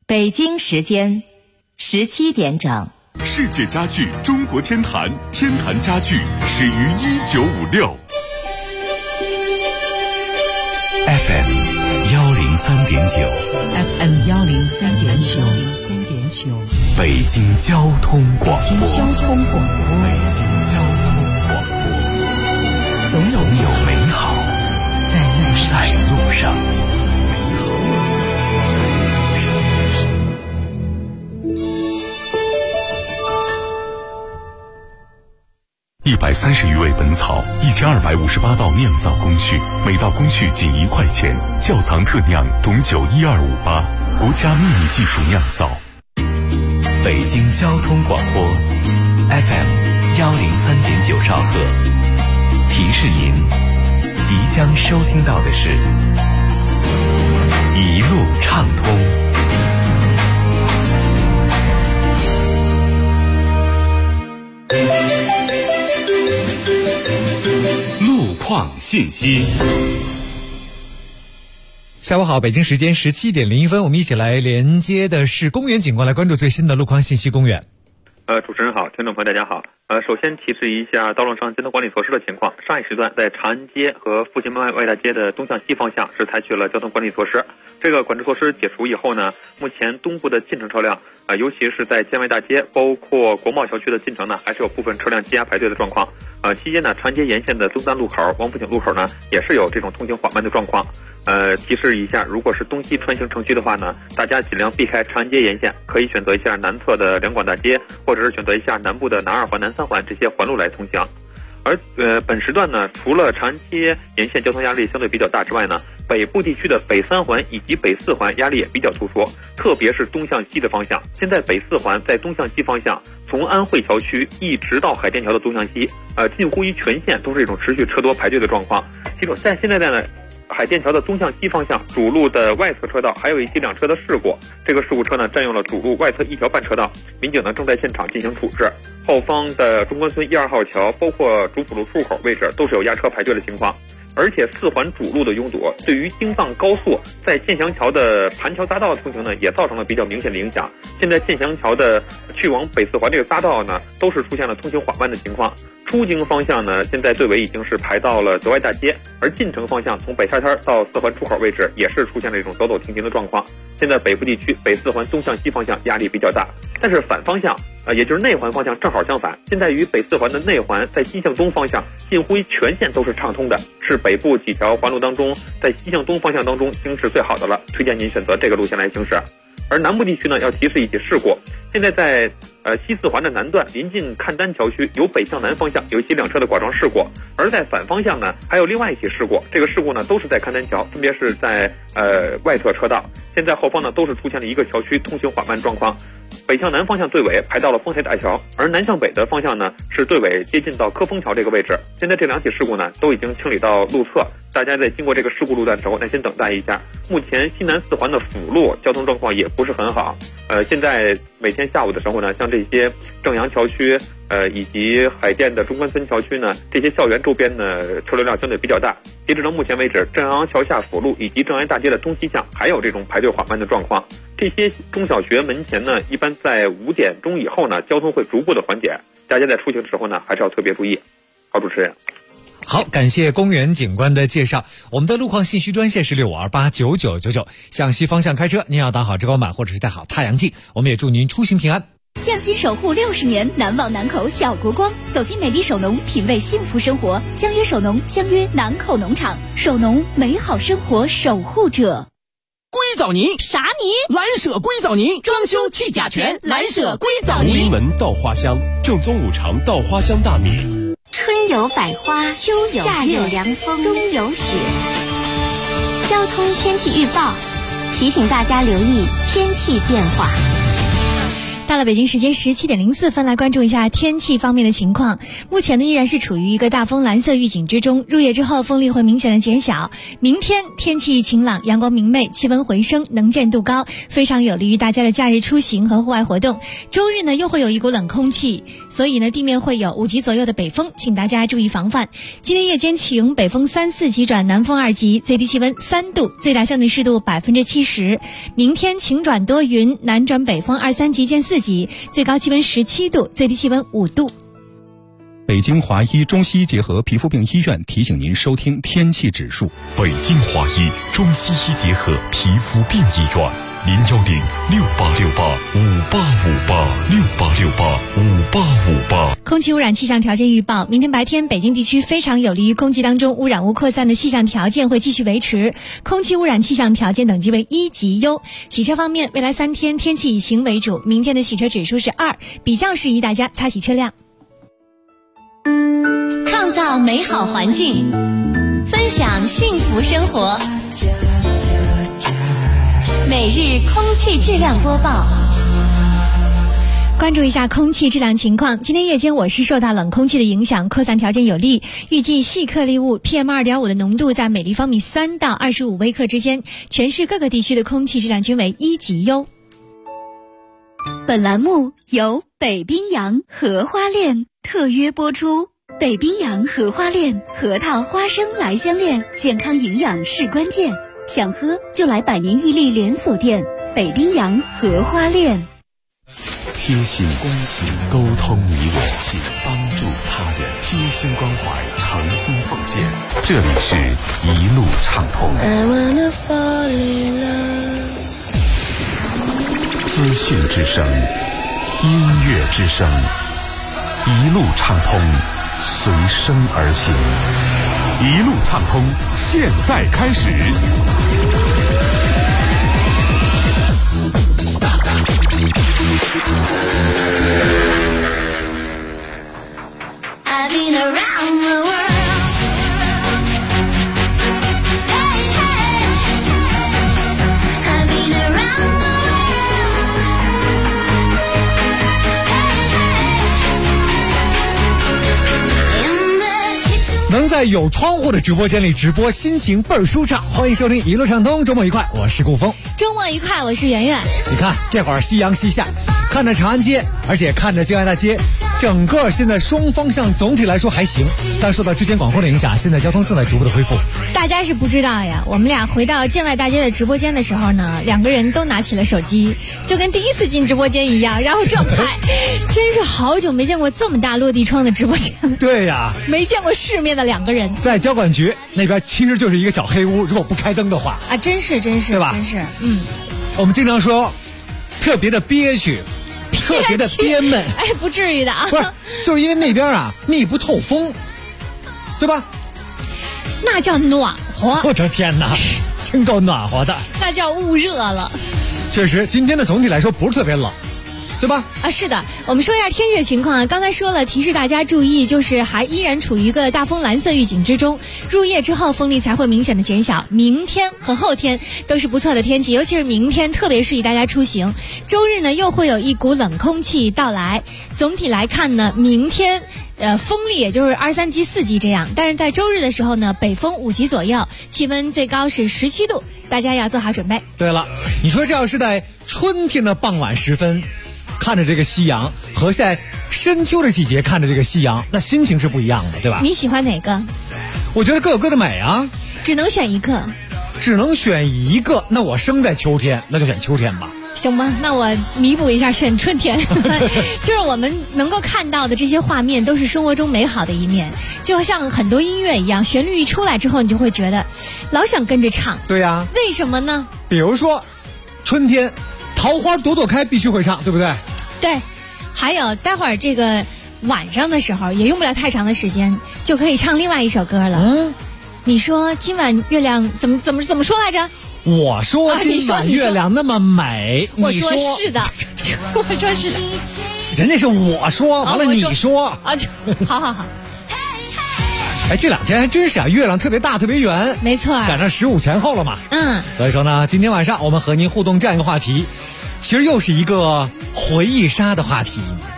北京时间17点整。 世界家具中国天坛，天坛家具始于1956。FM 103.9 FM 103.9 北京交通广播。 北京交通广播， 总有美好在路上。130余味本草，1258道酿造工序，每道工序仅1块钱。窖藏特酿董酒12588，国家秘密技术酿造。北京交通广播 FM 103.9兆赫。提示您，即将收听到的是一路畅通。路况信息。 下午好，北京时间17点01分，我们一起来连接的是公园警官，来关注最新的路况信息。公园， 主持人好，听众朋友大家好。首先提示一下道路上交通管理措施的情况。上一时段在长安街和复兴门外大街的东向西方向是采取了交通管理措施。这个管制措施解除以后呢，目前东部的进城车辆尤其是在建外大街，包括国贸小区的进城呢，还是有部分车辆积压排队的状况。期间呢，长安街沿线的东三路口、王府井路口呢，也是有这种通行缓慢的状况。提示一下，如果是东西穿行城区的话呢，大家尽量避开长安街沿线，可以选择一下南侧的两广大街，或者是选择一下南部的南二环、南三环这些环路来通行。而本时段呢，除了长安街沿线交通压力相对比较大之外呢，北部地区的北三环以及北四环压力也比较突出，特别是东向西的方向。现在北四环在东向西方向，从安汇桥区一直到海淀桥的东向西，近乎于全线都是一种持续车多排队的状况。其中在现在呢，海淀桥的东向西方向主路的外侧车道还有一起两车的事故，这个事故车呢占用了主路外侧一条半车道，民警呢正在现场进行处置。后方的中关村1、2号桥，包括主辅路出口位置都是有压车排队的情况。而且四环主路的拥堵，对于京藏高速在建祥桥的盘桥匝道通行呢，也造成了比较明显的影响。现在建祥桥的去往北四环这个匝道呢，都是出现了通行缓慢的情况。出京方向呢，现在队尾已经是排到了德外大街，而进城方向从北沙滩到四环出口位置也是出现了一种走走停停的状况。现在北部地区北四环东向西方向压力比较大，但是反方向也就是内环方向正好相反。现在与北四环的内环在西向东方向近乎于全线都是畅通的，是北部几条环路当中在西向东方向当中行驶最好的了，推荐您选择这个路线来行驶。而南部地区呢，要提示一起事故。现在在西四环的南段临近看丹桥区，由北向南方向有一起两车的剐撞事故，而在反方向呢还有另外一起事故。这个事故呢都是在看丹桥，分别是在外侧车道。现在后方呢都是出现了一个桥区通行缓慢状况。北向南方向队尾排到了丰台大桥，而南向北的方向呢是队尾接近到科丰桥这个位置。现在这两起事故呢都已经清理到路侧，大家在经过这个事故路段的时候耐心等待一下。目前西南四环的辅路交通状况也不是很好。现在每天下午的时候呢，像这些正阳桥区以及海淀的中关村桥区呢，这些校园周边呢车流量相对比较大。截止到目前为止，正阳桥下辅路以及正安大街的东西向还有这种排队缓慢的状况。这些中小学门前呢，一般在5点钟以后呢，交通会逐步的缓解。大家在出行的时候呢，还是要特别注意。好，主持人。 好，感谢公园警官的介绍。我们的路况信息专线是65289999，向西方向开车，您要打好遮光板或者是戴好太阳镜。我们也祝您出行平安。 匠心守护60年，难忘南口小国光。走进美丽首农，品味幸福生活。相约首农，相约南口农场。首农，美好生活守护者。 硅藻泥啥泥？ 蓝舍硅藻泥，装修去甲醛，蓝舍硅藻泥。 福临门稻花香，正宗五常稻花香大米。 春有百花，秋有夏有凉风，冬有雪。交通天气预报提醒大家留意天气变化。 到了北京时间17点04分，来关注一下天气方面的情况。目前呢依然是处于一个大风蓝色预警之中，入夜之后风力会明显的减小。明天天气晴朗，阳光明媚，气温回升，能见度高，非常有利于大家的假日出行和户外活动。周日呢又会有一股冷空气，所以呢地面会有5级左右的北风，请大家注意防范。今天夜间晴，北风3、4级转南风2级，最低气温3度，最大相对湿度70%。明天晴转多云，南转北风2、3级见4级，最高气温17度，最低气温5度。 北京华医中西医结合皮肤病医院提醒您收听天气指数。 北京华医中西医结合皮肤病医院，0106868585858，686858。 空气污染气象条件预报：明天白天，北京地区非常有利于空气当中污染物扩散的气象条件会继续维持，空气污染气象条件等级为1级优。洗车方面，未来3天天气以晴为主，明天的洗车指数是2，比较适宜大家擦洗车辆。 创造美好环境，分享幸福生活。每日空气质量播报。 关注一下空气质量情况。今天夜间我市受到冷空气的影响，扩散条件有利，预计细颗粒物 PM2.5 的浓度在每立方米3到25微克之间，全市各个地区的空气质量均为1级优。 本栏目由北冰洋荷花恋特约播出。北冰洋荷花恋，核桃花生来相恋，健康营养是关键，想喝就来百年屹立连锁店北冰洋荷花恋。 贴心关心，沟通你我心，帮助他人，贴心关怀，诚心奉献。这里是一路畅通。资讯之声，音乐之声，一路畅通，随声而行。一路畅通，现在开始。 I've been around the world. Hey, hey. I've been around the world. Hey, hey. In the kitchen. 能在有窗户的直播间里直播，心情倍儿舒畅。欢迎收听一路畅通，周末愉快，我是顾峰。 周末愉快，我是圆圆。 你看这会儿夕阳西下，看着长安街，而且看着建外大街，整个现在双方向总体来说还行，但受到之前广风的影响，现在交通正在逐步的恢复。 大家是不知道呀，我们俩回到建外大街的直播间的时候呢，两个人都拿起了手机，就跟第一次进直播间一样，然后正拍。真是好久没见过这么大落地窗的直播间。 对呀， 没见过世面的两个人。 在交管局那边其实就是一个小黑屋，如果不开灯的话啊，真是对吧？真是， 我们经常说特别的憋屈，特别的憋闷。 哎，不至于的啊。 不是，就是因为那边啊密不透风，对吧？ 那叫暖和。 我的天哪，真够暖和的。 那叫捂热了。 确实，今天的总体来说不是特别冷，对吧？ 啊，是的，我们说一下天气的情况啊。刚才说了，提示大家注意，就是还依然处于一个大风蓝色预警之中。入夜之后，风力才会明显的减小。明天和后天都是不错的天气，尤其是明天特别适宜大家出行。周日呢，又会有一股冷空气到来。总体来看呢，明天风力也就是2、3级、4级这样，但是在周日的时候呢，北风5级左右，气温最高是17度，大家要做好准备。 对了，你说这要是在春天的傍晚时分，看着这个夕阳，和在深秋的季节看着这个夕阳，那心情是不一样的，对吧？ 你喜欢哪个？ 我觉得各有各的美啊。 只能选一个。 只能选一个，那我生在秋天，那就选秋天吧。 行吧，那我弥补一下，选春天。就是我们能够看到的这些画面，都是生活中美好的一面，就像很多音乐一样，旋律一出来之后，你就会觉得老想跟着唱。 对呀。 为什么呢？ 比如说春天桃花朵朵开必须会唱，对不对？ 对。还有待会儿这个晚上的时候也用不了太长的时间，就可以唱另外一首歌了。你说今晚月亮怎么说来着？ 我说今晚月亮那么美， 我说是的，我说是的， 人家是我说，完了你说啊，好。 哎，这2天还真是啊，月亮特别大，特别圆， 没错， 赶上15前后了嘛。 嗯， 所以说呢，今天晚上我们和您互动这样一个话题，其实又是一个回忆杀的话题。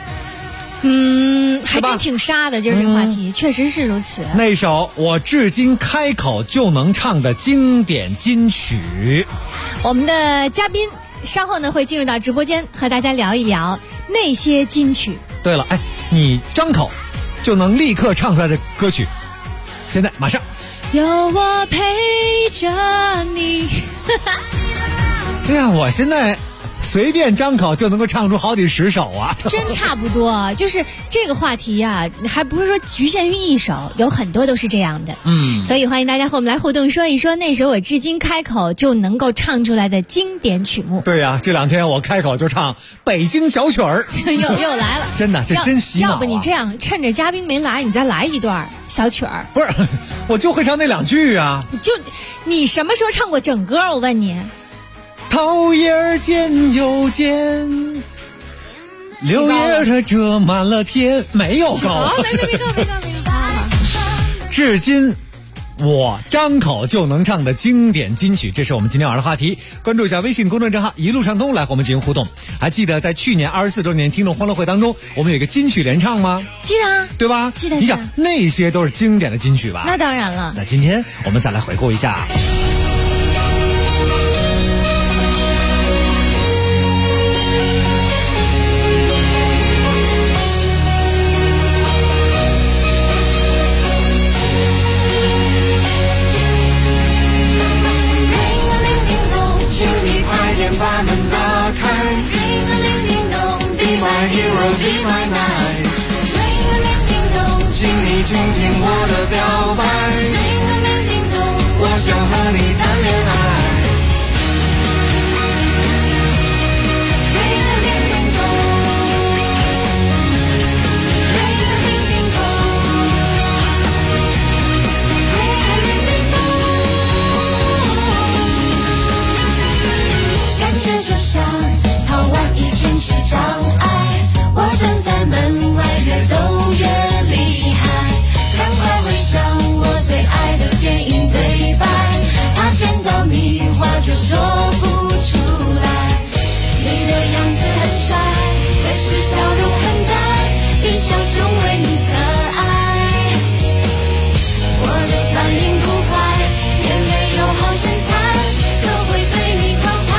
还真挺杀的，今儿这个话题确实是如此。 那首我至今开口就能唱的经典金曲， 我们的嘉宾稍后呢会进入到直播间和大家聊一聊那些金曲。 对了，你张口就能立刻唱出来的歌曲，现在马上。 有我陪着你。 哎呀，我现在随便张口就能够唱出好几十首啊！ 真差不多，就是这个话题呀，还不是说局限于一首，有很多都是这样的。所以欢迎大家和我们来互动，说一说那首我至今开口就能够唱出来的经典曲目。 对呀，这两天我开口就唱《北京小曲儿》， 又来了， 真的，这真洗脑啊！ 要不你这样，趁着嘉宾没来，你再来一段小曲儿。 不是，我就会唱那两句啊。 你什么时候唱过整歌？我问你。 桃叶尖又尖，柳叶它遮满了天，没有高， 没高。 至今我张口就能唱的经典金曲，这是我们今天晚上的话题。关注一下微信公众账号一路畅通，来和我们进行互动。还记得在去年24周年听众欢乐会当中，我们有一个金曲联唱吗？ 记得， 对吧？ 记得。 你想那些都是经典的金曲吧？ 那当然了。 那今天我们再来回顾一下。 把门打开 Ring a ling ding dong Be my hero, be my knight Ring a ling ding dong 请你听听我的表白 Ring a ling ding dong 我想和你谈恋爱 Ring a ling ding dong Ring a ling ding dong Ring a ling ding dong 感觉就像逃完一圈去障碍我站在门外越抖越厉害赶快回想我最爱的电影对白怕见到你话就说不出来你的样子很帅可是笑容很呆比小熊维尼可爱我的反应不快也没有好身材都会被你淘汰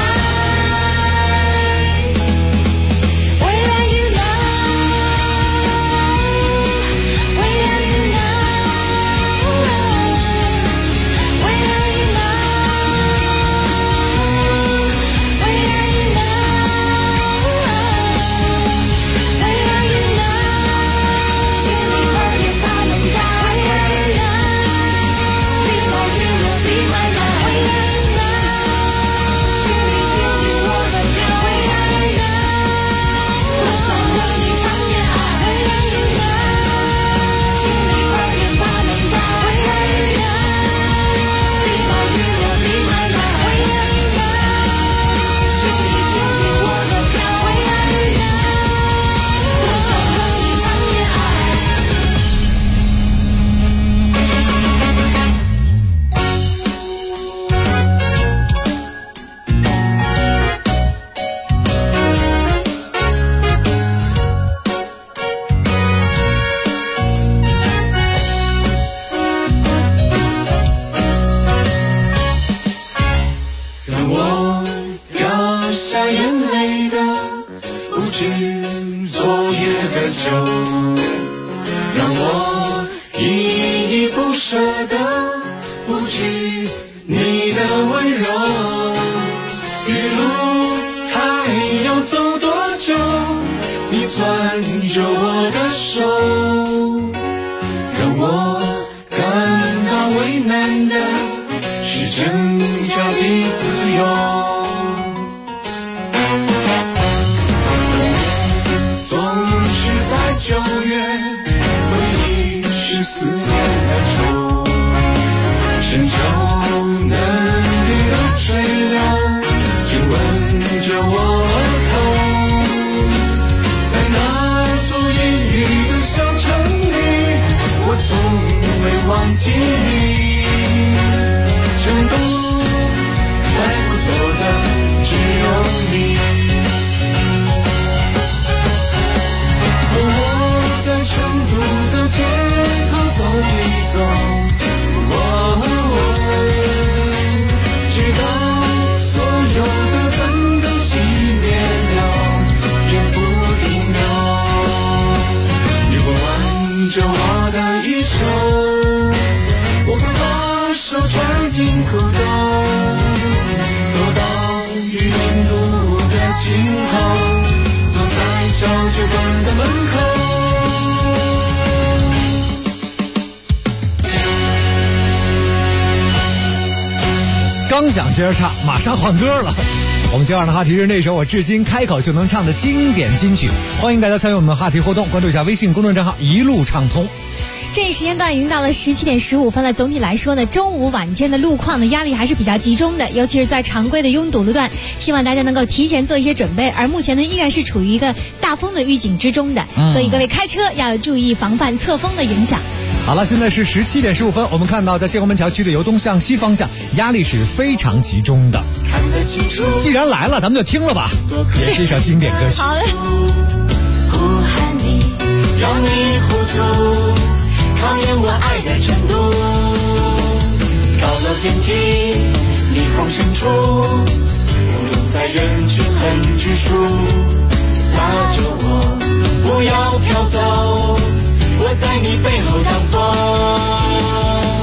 刚想接着唱，马上换歌了。我们今晚的话题是那首我至今开口就能唱的经典金曲，欢迎大家参与我们的话题活动，关注一下微信公众账号一路畅通。 这一时间段已经到了17点15分了。总体来说呢，中午晚间的路况的压力还是比较集中的，尤其是在常规的拥堵路段，希望大家能够提前做一些准备。而目前呢，依然是处于一个大风的预警之中的，所以各位开车要注意防范侧风的影响。 好了，现在是17点15分，我们看到在建国门桥区的由东向西方向压力是非常集中的。既然来了，咱们就听了吧，也是一首经典歌曲。 好嘞。 呼喊你，让你糊涂，考验我爱的程度。高楼电梯，霓虹深处，不用在人群很拘束。拉着我，不要飘走，我在你背后挡风。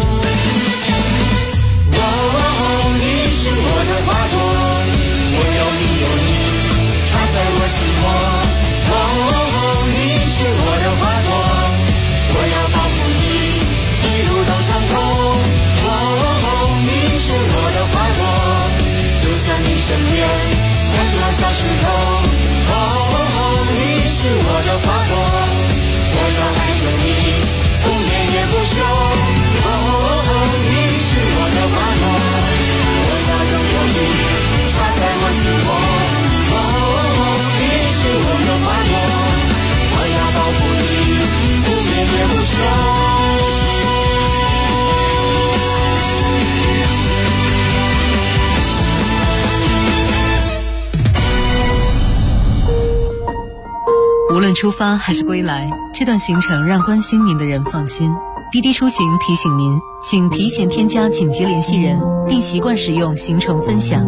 你是我的花朵，我有你，插在我心窝。你是我的花朵，我要保护你，一路都畅通。你是我的花朵，就在你身边，很多小石头。你是我的花朵，我要爱着你，不眠也不休。你是我的花朵，我要拥有你，插在我心窝。你是我的花朵，我要保护你，不眠也不休。 无论出发还是归来，这段行程让关心您的人放心。滴滴出行提醒您，请提前添加紧急联系人，并习惯使用行程分享。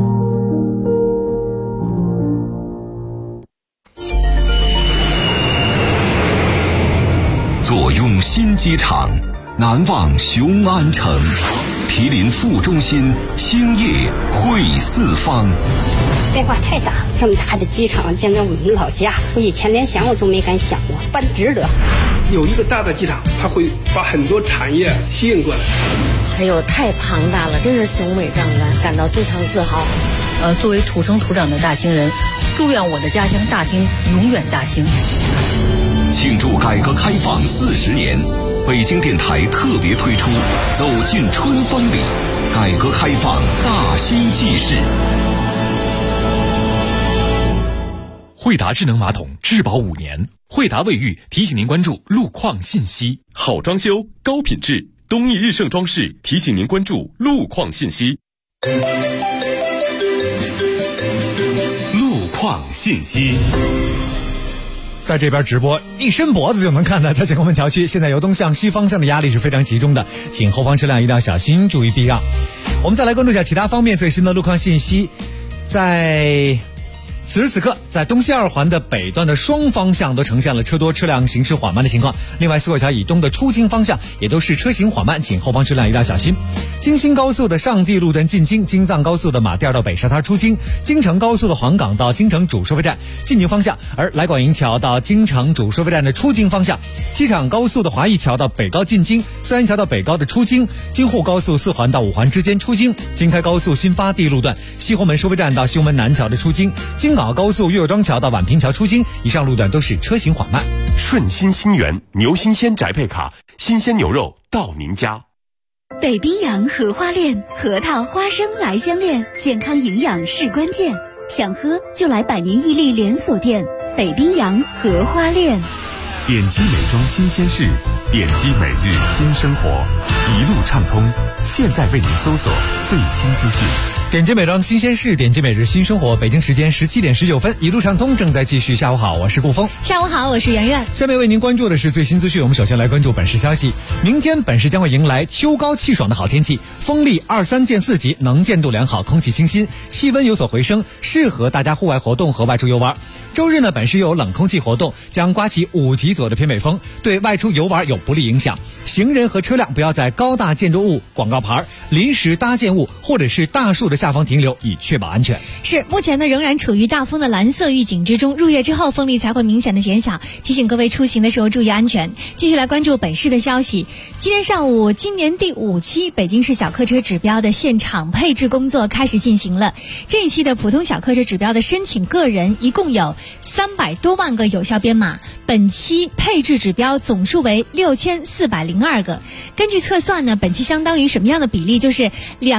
坐拥新机场，难忘雄安城，毗邻副中心，兴业汇四方。 变化太大，这么大的机场见到我们老家，我以前连想我都没敢想过，办值得。 有一个大的机场，它会把很多产业吸引过来。 哎呦，太庞大了，真是雄伟壮观，感到非常自豪。作为土生土长的大兴人，祝愿我的家乡大兴永远大兴。 庆祝改革开放40年，北京电台特别推出《走进春风里》，改革开放大兴纪事。 惠达智能马桶质保5年，惠达卫浴提醒您关注路况信息。好装修，高品质，东益日盛装饰提醒您关注路况信息。路况信息。 在这边直播，一伸脖子就能看到，在建国门桥区现在由东向西方向的压力是非常集中的，请后方车辆一定要小心，注意避让。我们再来关注一下其他方面最新的路况信息。在此时此刻，在东西二环的北段的双方向都呈现了车多车辆行驶缓慢的情况，另外四果桥以东的出京方向也都是车行缓慢，请后方车辆一定要小心。京新高速的上地路段进京，京藏高速的马甸到北沙滩出京，京承高速的黄岗到京承主收费站进京方向，而来广营桥到京承主收费站的出京方向，机场高速的华谊桥到北高进京，三元桥到北高的出京，京沪高速4环到5环之间出京，京开高速新发地路段西红门收费站到西红门南桥的出京，京港高速岳庄桥到宛平桥出京，以上路段都是车行缓慢。 顺心新源牛新鲜宅配卡，新鲜牛肉到您家。 北冰洋荷花链，核桃花生来相恋，健康营养是关键，想喝就来百年屹立连锁店北冰洋荷花链。 点击美妆新鲜事，点击每日新生活，一路畅通，现在为您搜索最新资讯。 点击美妆新鲜事，点击每日新生活。北京时间17点19分，一路畅通正在继续。下午好，我是顾峰。 下午好，我是圆圆。 下面为您关注的是最新资讯。我们首先来关注本市消息。明天本市将会迎来秋高气爽的好天气，风力23见4级，能见度良好，空气清新，气温有所回升，适合大家户外活动和外出游玩。 周日呢，本市又有冷空气活动，将刮起5级左右的偏北风，对外出游玩有不利影响。行人和车辆不要在高大建筑物、广告牌、临时搭建物或者是大树的下方停留，以确保安全。 是，目前呢仍然处于大风的蓝色预警之中，入夜之后风力才会明显的减小，提醒各位出行的时候注意安全。继续来关注本市的消息。今天上午，今年第5期北京市小客车指标的现场配置工作开始进行了。这一期的普通小客车指标的申请个人一共有300多万个有效编码，本期配置指标总数为6402个。根据测算呢，本期相当于什么样的比例？就是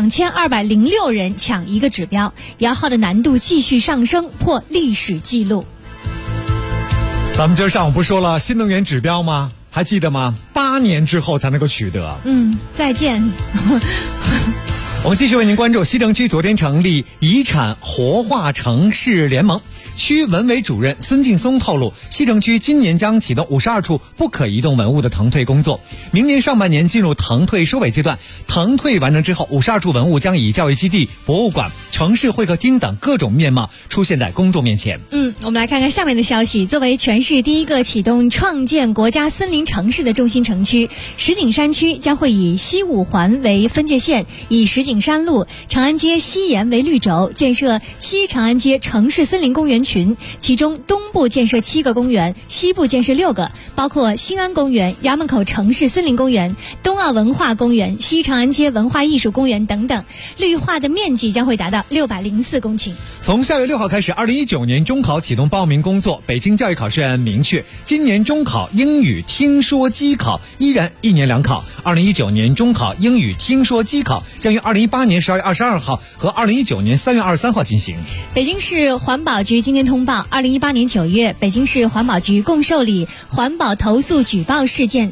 2206人抢一个指标，摇号的难度继续上升，破历史记录。 咱们今儿上午不说了新能源指标吗？还记得吗？8年之后才能够取得。 再见。 我们继续为您关注西城区昨天成立遗产活化城市联盟。区文委主任孙劲松透露，西城区今年将启动52处不可移动文物的腾退工作，明年上半年进入腾退收尾阶段。腾退完成之后，52处文物将以教育基地、博物馆、城市会客厅等各种面貌出现在公众面前。 我们来看看下面的消息。作为全市第一个启动创建国家森林城市的中心城区，石景山区将会以西5环为分界线，以石景山路、长安街西沿为绿轴，建设西长安街城市森林公园群，其中东部建设7个公园，西部建设6个，包括新安公园、衙门口城市森林公园、东奥文化公园、西长安街文化艺术公园等等，绿化的面积将会达到604公顷。 从下月6号开始，2019年中考启动报名工作。北京教育考试院明确，今年中考英语听说机考依然1年2考。2019年中考英语听说机考将于2018年12月22号和2019年3月23号进行。 北京市环保局今天通报，2018年9月，北京市环保局共受理环保投诉举报事件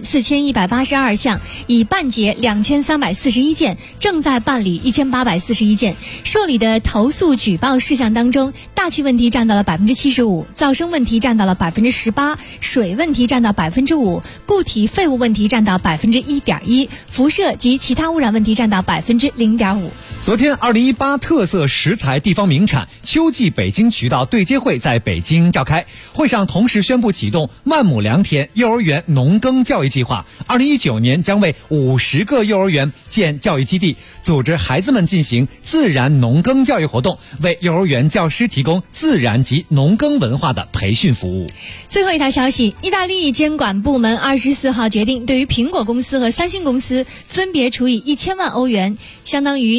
4182项，已办结2341件，正在办理1841件。受理的投诉举报事项当中，大气问题占到了75%，噪声问题占到了18%，水问题占到5%，固体废物问题占到1.1%，辐射及其他污染问题占到0.5%。 昨天，2018特色食材地方名产秋季北京渠道对接会在北京召开，会上同时宣布启动万亩良田幼儿园农耕教育计划，2019年将为50个幼儿园建教育基地，组织孩子们进行自然农耕教育活动，为幼儿园教师提供自然及农耕文化的培训服务。 最后一条消息，意大利监管部门24号决定，对于苹果公司和三星公司分别处以1000万欧元，相当于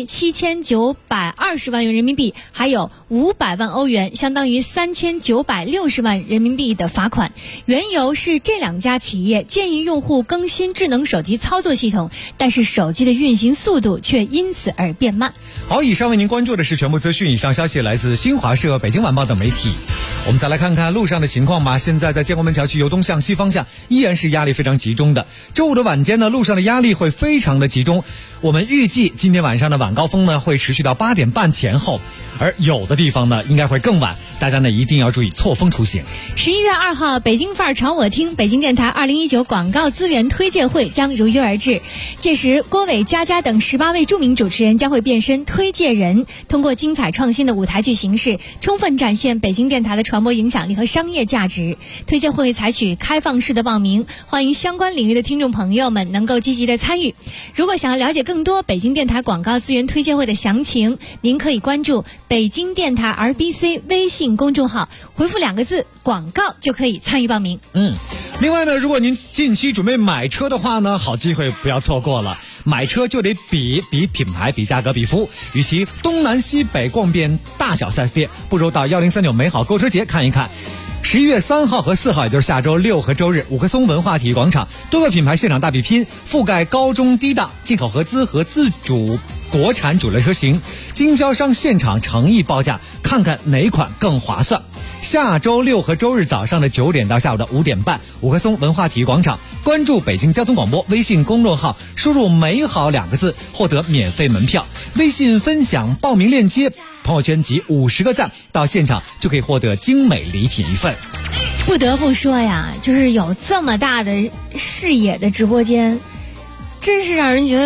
7920万元人民币，还有500万欧元，相当于3960万人民币的罚款。缘由是这2家企业建议用户更新智能手机操作系统，但是手机的运行速度却因此而变慢。 好，以上为您关注的是全部资讯，以上消息来自新华社、北京晚报等媒体。我们再来看看路上的情况吧。现在在建国门桥区由东向西方向依然是压力非常集中的。周五的晚间呢，路上的压力会非常的集中。我们预计今天晚上的晚高峰呢会持续到8点半前后，而有的地方呢应该会更晚，大家呢一定要注意错峰出行。 11月2号，北京范儿朝我听北京电台2019广告资源推介会将如约而至。届时，郭伟、佳佳等18位著名主持人将会变身推介人，通过精彩创新的舞台剧形式，充分展现北京电台的传播影响力和商业价值。推介会采取开放式的报名，欢迎相关领域的听众朋友们能够积极的参与。如果想要了解更多北京电台广告资源推介会的详情，您可以关注北京电台 RBC 微信公众号，回复2个字广告就可以参与报名。 另外呢，如果您近期准备买车的话呢，好机会不要错过了。买车就得比品牌、比价格、比服务，与其东南西北逛遍大小 4S 店，不如到1039美好购车节看一看。11月3号和4号，也就是下周6和周日，五棵松文化体育广场多个品牌现场大比拼，覆盖高中低档、进口合资和自主国产主流车型，经销商现场诚意报价，看看哪款更划算。下周6和周日早上的9点到下午的5点半，五棵松文化体育广场，关注北京交通广播微信公众号，输入美好2个字获得免费门票，微信分享报名链接，朋友圈集50个赞，到现场就可以获得精美礼品1份。 不得不说呀，就是有这么大的视野的直播间，真是让人觉得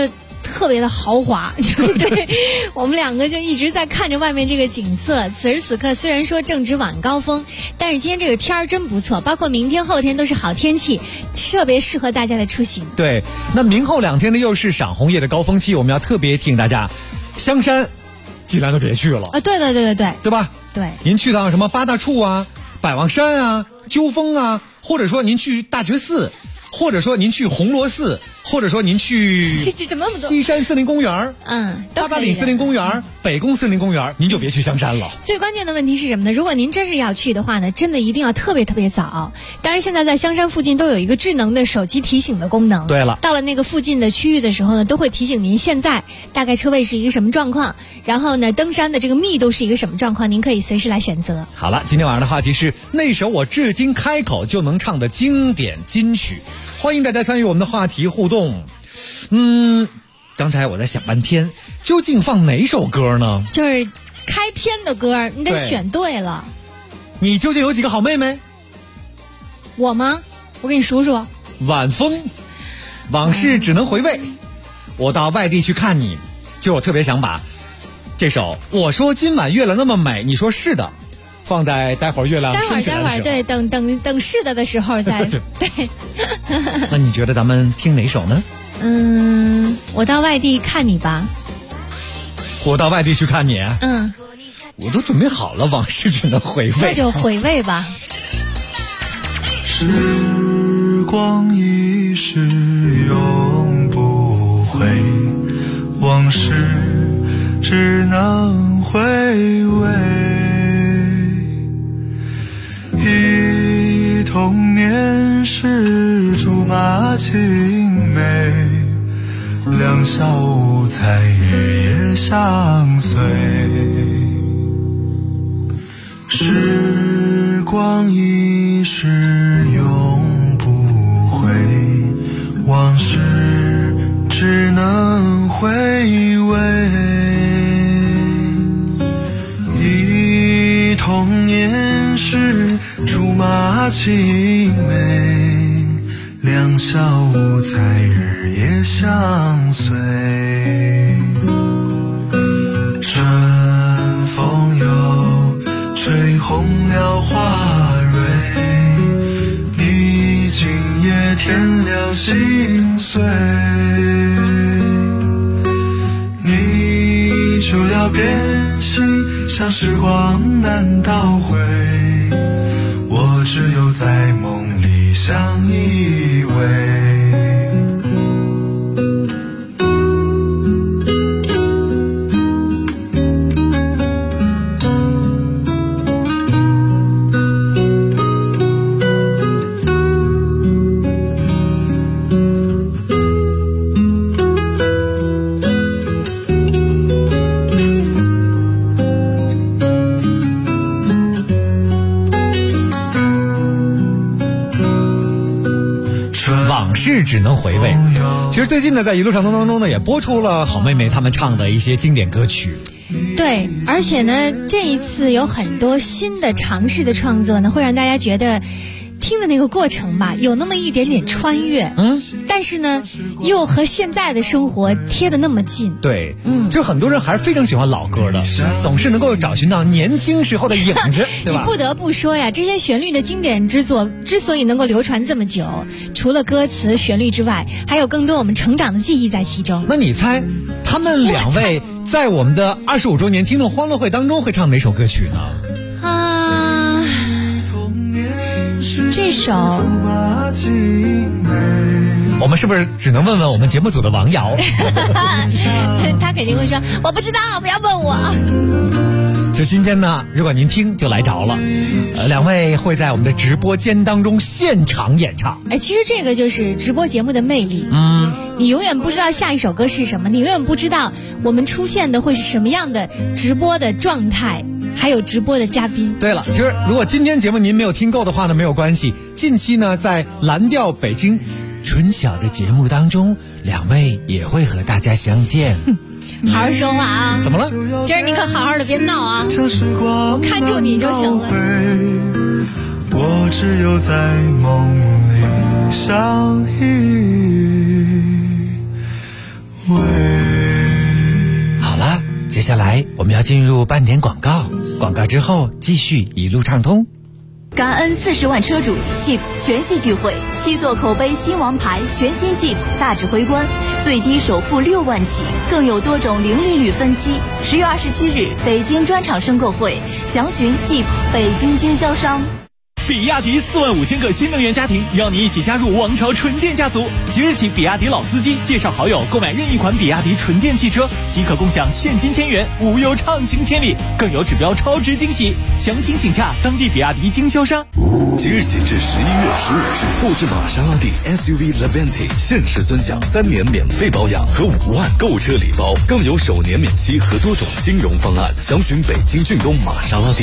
特别的豪华，对，我们两个就一直在看着外面这个景色。此时此刻虽然说正值晚高峰，但是今天这个天儿真不错，包括明天后天都是好天气，特别适合大家的出行。 对，那明后2天呢又是赏红叶的高峰期，我们要特别提醒大家，香山尽量都别去了啊！对吧？ 对， 您去到什么八大处啊、百望山啊、鸠峰啊，或者说您去大觉寺，或者说您去红螺寺，或者说您去西山森林公园，八达岭森林公园、北宫森林公园，您就别去香山了。 最关键的问题是什么呢？如果您真是要去的话呢，真的一定要特别早。当然现在在香山附近都有一个智能的手机提醒的功能。 对了， 到了那个附近的区域的时候呢，都会提醒您现在大概车位是一个什么状况，然后呢登山的这个密度是一个什么状况，您可以随时来选择。 好了，今天晚上的话题是那首我至今开口就能唱的经典金曲，欢迎大家参与我们的话题互动。刚才我在想半天，究竟放哪首歌呢？ 就是开篇的歌，你得选对了。 你究竟有几个好妹妹？ 我吗？我给你数数。 晚风，往事只能回味，我到外地去看你。其实我特别想把这首我说今晚月亮那么美，你说是的，放在待会儿月亮升起来的时候。 对，等是的时候再对。 那你觉得咱们听哪首呢？ 我到外地看你吧。 我到外地去看你。我都准备好了，往事只能回味。 那就回味吧。 时光一逝永不回，往事只能回味。忆童年时竹马青梅，两小无猜日夜相随。时光一逝永不回，往事只能回味。忆童年时竹马青梅，两小无猜日夜相随。春风又吹红了花蕊，你今夜天亮心碎，你就要变心，像时光难倒回，我只有在梦里相依偎。 往事只能回味。其实最近呢，在一路畅通当中呢，也播出了好妹妹她们唱的一些经典歌曲。 对，而且呢，这一次有很多新的尝试的创作呢，会让大家觉得听的那个过程吧，有那么一点点穿越，但是呢，又和现在的生活贴得那么近。 对，就很多人还是非常喜欢老歌的，总是能够找寻到年轻时候的影子，对吧？ 你不得不说呀，这些旋律的经典之作之所以能够流传这么久，除了歌词旋律之外，还有更多我们成长的记忆在其中。 那你猜，他们两位在我们的25周年听众欢乐会当中会唱哪首歌曲呢？ 这首我们是不是只能问问我们节目组的王瑶？ 他肯定会说我不知道，不要问我。 就今天呢，如果您听就来着了，两位会在我们的直播间当中现场演唱。 其实这个就是直播节目的魅力。你永远不知道下一首歌是什么，你永远不知道我们出现的会是什么样的直播的状态，还有直播的嘉宾。 对了，其实如果今天节目您没有听够的话呢，没有关系。近期呢，在蓝调北京春晓的节目当中，两位也会和大家相见。 好好说话啊！ 怎么了？ 今儿你可好好的，别闹啊！我看住你就行了。 我只有在梦里相依偎。 好了，接下来我们要进入半点广告，广告之后继续一路畅通。 感恩40万车主 Jeep 全系聚会，7座口碑新王牌全新 Jeep 大指挥官，最低首付6万起，更有多种零利率分期。10月27日北京专场申购会，详询 Jeep 北京经销商。 比亚迪45000个新能源家庭，邀你一起加入王朝纯电家族。即日起，比亚迪老司机介绍好友购买任意款比亚迪纯电汽车，即可共享现金1000元，无忧畅行千里，更有指标超值惊喜。详情请洽当地比亚迪经销商。 即日起至11月15日，购置玛莎拉蒂 SUV Levante 限时尊享3年免费保养和5万购车礼包，更有首年免息和多种金融方案。详询北京骏东玛莎拉蒂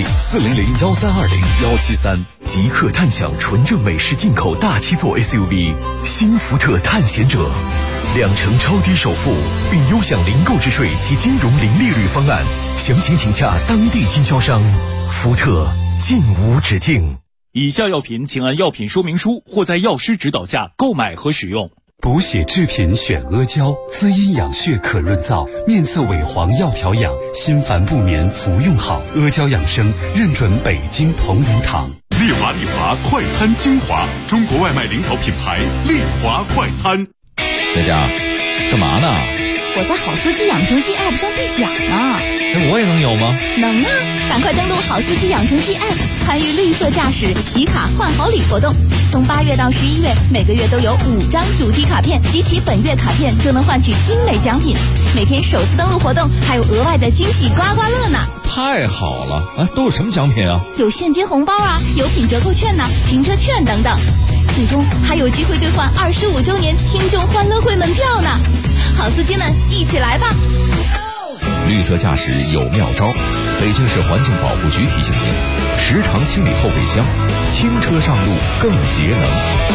400-1320-173。 即刻探享纯正美式进口大7座 SUV 新福特探险者，2成超低首付，并优享零购置税及金融零利率方案。详情请洽当地经销商。福特，尽无止境。 以下药品请按药品说明书或在药师指导下购买和使用。 补血制品选阿胶，滋阴养血可润燥，面色萎黄要调养，心烦不眠服用好。阿胶养生认准北京同仁堂。 丽华快餐精华，中国外卖领导品牌丽华快餐。 佳佳，干嘛呢？ 我在好司机养成记 App 上兑奖呢。 那我也能有吗？ 能啊！赶快登录好司机养成记 App， 参与绿色驾驶集卡换好礼活动。从8月到11月，每个月都有5张主题卡片，集齐本月卡片就能换取精美奖品。每天首次登录活动还有额外的惊喜刮刮乐呢！ 太好了！啊，都有什么奖品啊？ 有现金红包啊，有品折扣券呐，停车券等等。最终还有机会兑换25周年听众欢乐会门票呢！好司机们，一起来吧！ 绿色驾驶有妙招，北京市环境保护局提醒您：时常清理后备箱，轻车上路更节能。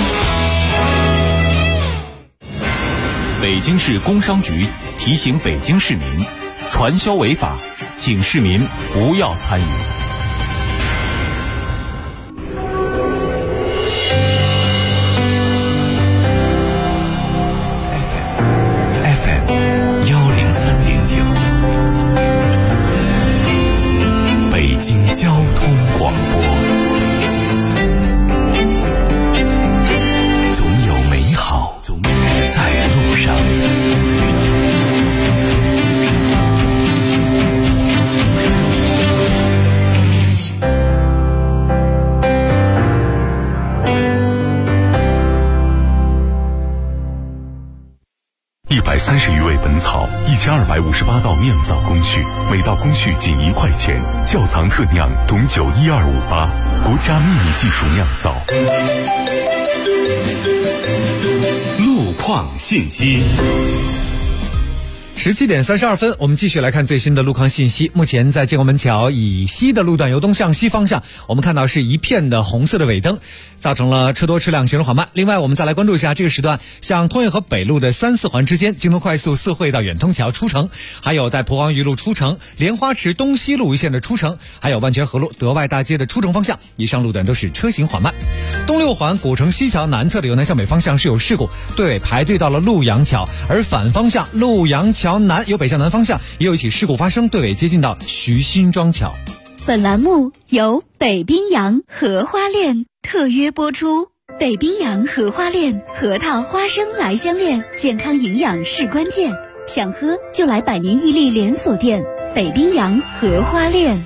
北京市工商局提醒北京市民，传销违法，请市民不要参与。 北京交通广播，总有美好在路上。130余味本草，1258道酿造工序，每道工序仅1块钱。窖藏特酿董酒12588，国家秘密技术酿造。路况信息。 17点32分，我们继续来看最新的路况信息。目前在建国门桥以西的路段由东向西方向，我们看到是一片的红色的尾灯，造成了车多车辆行驶缓慢。另外我们再来关注一下这个时段，像通越河北路的3、4环之间，京东快速4惠到远通桥出城，还有在蒲黄榆路出城，莲花池东西路一线的出城，还有万泉河路德外大街的出城方向，以上路段都是车行缓慢。东6环古城西桥南侧的由南向北方向是有事故，队尾排队到了陆阳桥，而反方向陆阳桥南由北向南方向也有一起事故发生，队尾接近到徐新庄桥。 本栏目由北冰洋荷花恋特约播出。北冰洋荷花恋核桃花生来香恋，健康营养是关键，想喝就来百年屹立连锁店北冰洋荷花恋。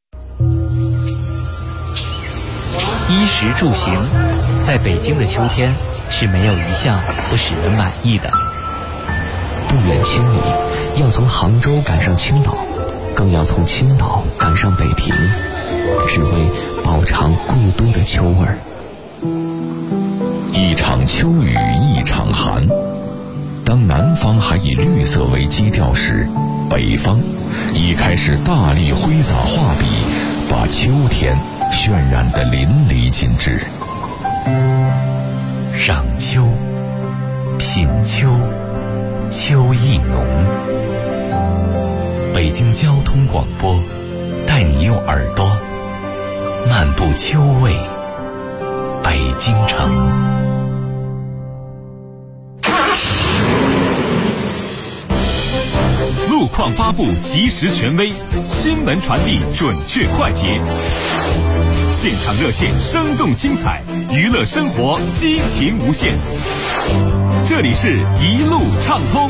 衣食住行，在北京的秋天是没有一项不使人满意的。 不远千里，要从杭州赶上青岛，更要从青岛赶上北平，只为饱尝故都的秋味儿。 一场秋雨一场寒，当南方还以绿色为基调时，北方已开始大力挥洒画笔，把秋天渲染得淋漓尽致。 赏秋，品秋，秋意浓。北京交通广播带你用耳朵漫步秋味北京城。 况发布及时权威，新闻传递准确快捷，现场热线生动精彩，娱乐生活激情无限。这里是一路畅通。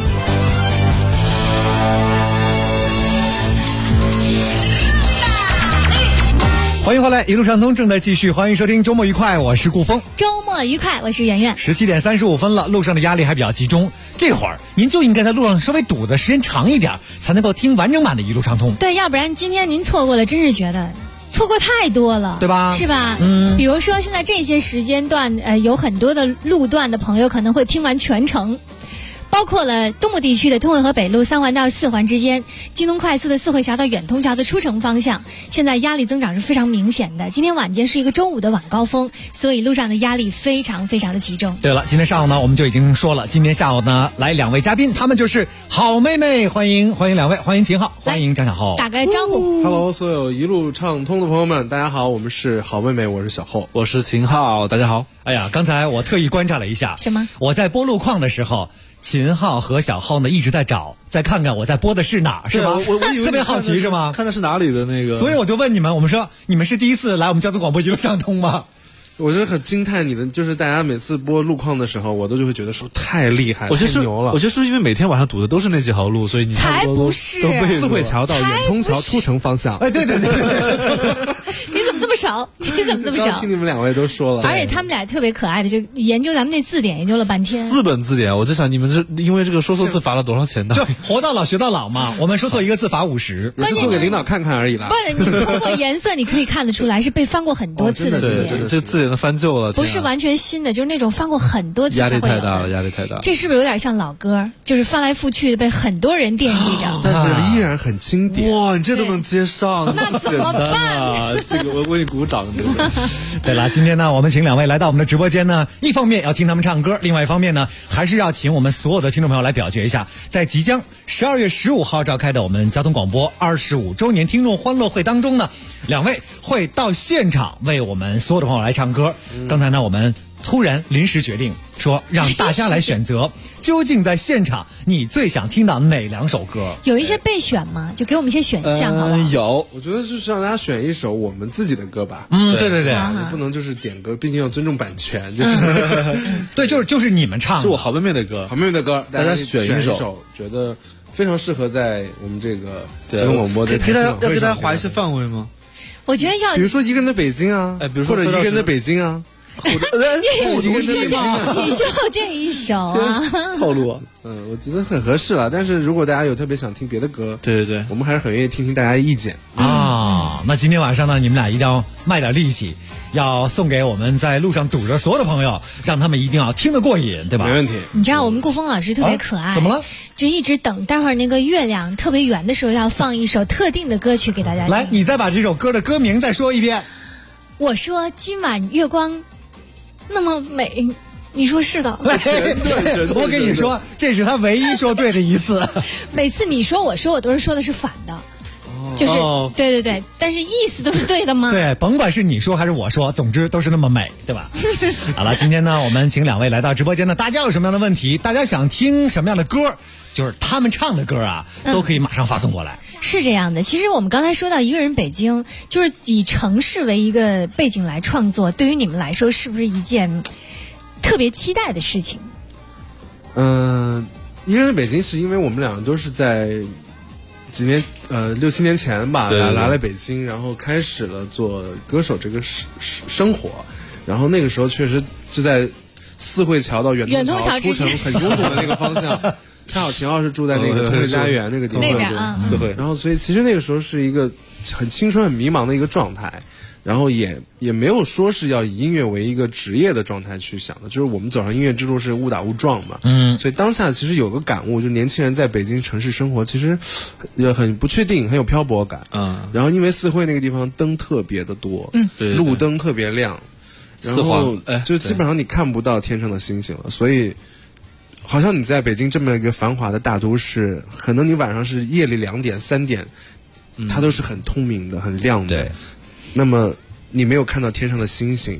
欢迎回来，一路畅通正在继续，欢迎收听周末愉快，我是顾峰。 周末愉快，我是圆圆。 17点35分了，路上的压力还比较集中，这会儿您就应该在路上稍微堵的时间长一点，才能够听完整版的一路畅通。 对，要不然今天您错过了，真是觉得错过太多了， 对吧？ 是吧？比如说现在这些时间段，有很多的路段的朋友可能会听完全程。包括了东部地区的通惠河北路3环到4环之间，京东快速的四惠桥到远通桥的出城方向，现在压力增长是非常明显的。今天晚间是一个周五的晚高峰，所以路上的压力非常非常的集中。 对了，今天上午呢，我们就已经说了，今天下午呢来2位嘉宾，他们就是好妹妹，欢迎2位，欢迎秦昊，欢迎张小厚， 打个招呼。 Hello， 所有一路畅通的朋友们，大家好，我们是好妹妹，我是小厚， 我是秦昊，大家好。 哎呀，刚才我特意观察了一下， 什么？ 我在播路况的时候。秦昊和小厚呢一直在找，再看看我在播的是哪儿，是吧？ 我以为特别好奇是吗？ 看的是哪里的那个？ 所以我就问你们，我们说你们是第一次来我们交通广播一路畅通吗？ 我觉得很惊叹你的，就是大家每次播路况的时候，我都就会觉得说太厉害，太牛了。 我觉得是因为每天晚上堵的都是那几条路，所以你才不是都被四惠桥到远通桥出城方向。 哎，对。 你怎么这么少？ 刚听你们2位都说了， 而且他们俩特别可爱的，就研究咱们那字典，研究了半天。 4本字典，我就想你们这因为这个说错字罚了多少钱呢？ 就活到老学到老嘛。我们说错一个字罚50， 也是做给领导看看而已啦。 不，你通过颜色你可以看得出来是被翻过很多次的字典。 这个字典都翻旧了， 不是完全新的，就是那种翻过很多次才会有的。 压力太大了，压力太大。 这是不是有点像老歌？就是翻来覆去的被很多人惦记着， 但是依然很经典。 哇，你这都能接上， 那怎么办啊？这个我为你鼓掌。 对了，今天呢，我们请2位来到我们的直播间呢，一方面要听他们唱歌，另外一方面呢，还是要请我们所有的听众朋友来表决一下，在即将12月15号召开的我们交通广播25周年听众欢乐会当中呢，2位会到现场为我们所有的朋友来唱歌。刚才呢，我们突然临时决定说让大家来选择，究竟在现场你最想听到哪2首歌？ 有一些备选吗？就给我们一些选项好不好？ 有，我觉得就是让大家选一首我们自己的歌吧。 对， 你不能就是点歌，毕竟要尊重版权。就是对，就是你们唱， 就我好妹妹的歌， 好妹妹的歌， 大家选一首，觉得非常适合在我们这个交通广播的。 要给大家划一些范围吗？ 我觉得要， 比如说一个人的北京啊， 比如说或者一个人的北京啊。 你就这一首啊， 套路啊。 我觉得很合适了。但是如果大家有特别想听别的歌， 对， 我们还是很愿意听听大家的意见啊。那今天晚上呢，你们俩一定要卖点力气，要送给我们在路上堵着所有的朋友，让他们一定要听得过瘾，对吧？ 没问题。 你知道我们顾峰老师特别可爱， 怎么了？ 就一直等待会儿那个月亮特别圆的时候，要放一首特定的歌曲给大家听。 来，你再把这首歌的歌名再说一遍。 我说今晚月光那么美，你说是的。 我跟你说，这是他唯一说对的一次。 每次你说我说，我都是说的是反的。就是对，但是意思都是对的吗？ 对，甭管是你说还是我说，总之都是那么美，对吧？好了，今天呢，我们请2位来到直播间呢，大家有什么样的问题，大家想听什么样的歌，就是他们唱的歌啊，都可以马上发送过来。 是这样的，其实我们刚才说到一个人北京，就是以城市为一个背景来创作，对于你们来说是不是一件特别期待的事情？ 一个人北京是因为我们两个都是在几年6、7年前吧，来了北京，然后开始了做歌手这个生活，然后那个时候确实就在四惠桥到远通桥出城很拥堵的那个方向。恰好秦昊是住在那个同惠家园那个地方， 四惠， 然后所以其实那个时候是一个很青春、很迷茫的一个状态，然后也没有说是要以音乐为一个职业的状态去想的，就是我们走上音乐之路是误打误撞嘛，所以当下其实有个感悟，就是年轻人在北京城市生活其实也很不确定，很有漂泊感，然后因为四惠那个地方灯特别的多， 对， 路灯特别亮，然后就基本上你看不到天上的星星了，所以。好像你在北京这么一个繁华的大都市，可能你晚上是夜里2点、3点，它都是很通明的、很亮的。那么你没有看到天上的星星，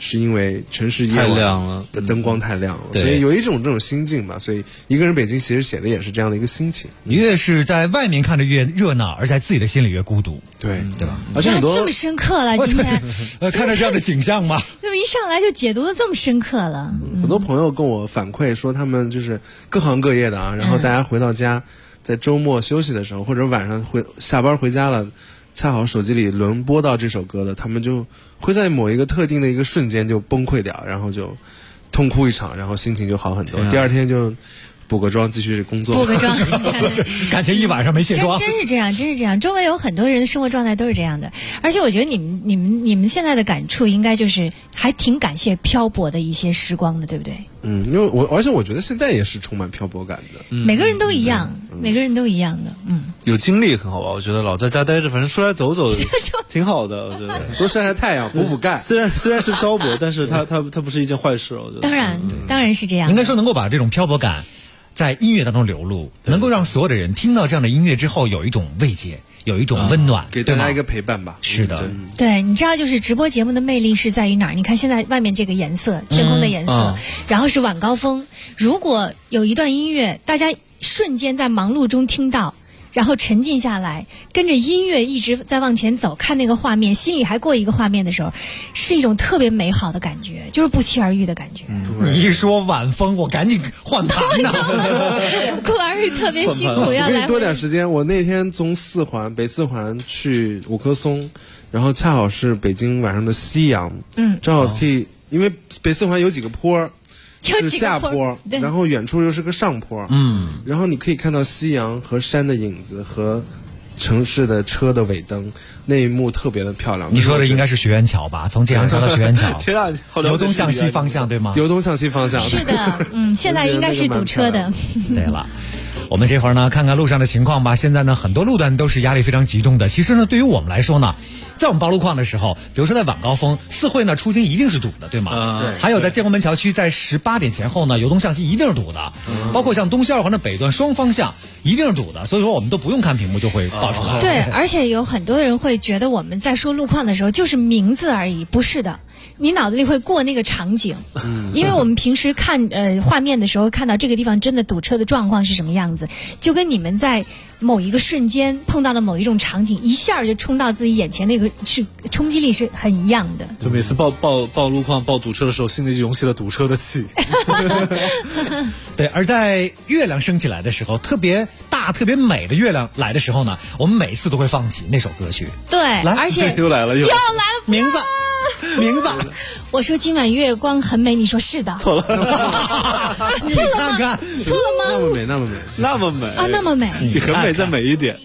是因为城市夜太晚亮了的灯光太亮了， 对所以有一种这种心境吧。所以一个人北京其实写的也是这样的一个心情， 越是在外面看着越热闹，而在自己的心里越孤独， 对吧？ 而且这么深刻了，今天看到这样的景象吗？ 怎么一上来就解读的这么深刻了？ 很多朋友跟我反馈说，他们就是各行各业的啊，然后大家回到家，在周末休息的时候，或者晚上下班回家了，恰好手机里轮播到这首歌了，他们就会在某一个特定的一个瞬间就崩溃掉，然后就痛哭一场，然后心情就好很多，第二天就补个妆继续工作。 补个妆， 感觉一晚上没卸妆。 真是这样。周围有很多人的生活状态都是这样的，而且我觉得你们现在的感触应该就是还挺感谢漂泊的一些时光的，对不对？ 因为而且我觉得现在也是充满漂泊感的。 每个人都一样，每个人都一样的。 有经历很好吧？我觉得老在家待着，反正出来走走挺好的。我觉得多晒晒太阳，补钙。 虽然是漂泊，但是它不是一件坏事。我觉得当然是这样。 应该说能够把这种漂泊感在音乐当中流露，能够让所有的人听到这样的音乐之后有一种慰藉，有一种温暖， 给大家一个陪伴吧。 是的， 对，你知道就是直播节目的魅力是在于哪儿？你看现在外面这个颜色，天空的颜色，然后是晚高峰。如果有一段音乐，大家瞬间在忙碌中听到，然后沉浸下来，跟着音乐一直在往前走，看那个画面，心里还过一个画面的时候，是一种特别美好的感觉，就是不期而遇的感觉。 你一说晚风，我赶紧换盘呢。 顾老师特别辛苦，要来多点时间。我那天从北四环去五棵松，然后恰好是北京晚上的夕阳，正好可以，因为北四环有几个坡。是下坡，然后远处又是个上坡，然后你可以看到夕阳和山的影子和城市的车的尾灯，那一幕特别的漂亮。 你说的应该是学园桥吧？从解放桥到学园桥， 天啊， 由东向西方向对吗？ 由东向西方向， 是的，现在应该是堵车的。 对了。我们这会儿呢，看看路上的情况吧。现在呢，很多路段都是压力非常集中的。其实呢，对于我们来说呢，在我们报路况的时候，比如说在晚高峰，四惠呢出京一定是堵的，对吗？ 对。 还有在建国门桥区，在18点前后呢，由东向西一定是堵的。包括像东西二环的北段双方向一定是堵的。所以说，我们都不用看屏幕就会报出来。 对，而且有很多人会觉得我们在说路况的时候就是名字而已，不是的。你脑子里会过那个场景，因为我们平时看画面的时候，看到这个地方真的堵车的状况是什么样子，就跟你们在某一个瞬间碰到了某一种场景，一下就冲到自己眼前，那个是冲击力是很一样的。 就每次报路况、报堵车的时候，心里就涌起了堵车的气。 对，而在月亮升起来的时候，特别大、特别美的月亮来的时候呢，我们每一次都会放起那首歌曲。 对，而且又来了， 名字。 我说今晚月光很美，你说是的。 错了。 你看看， 错了吗？ 那么美啊，那么美。 比很美再美一点。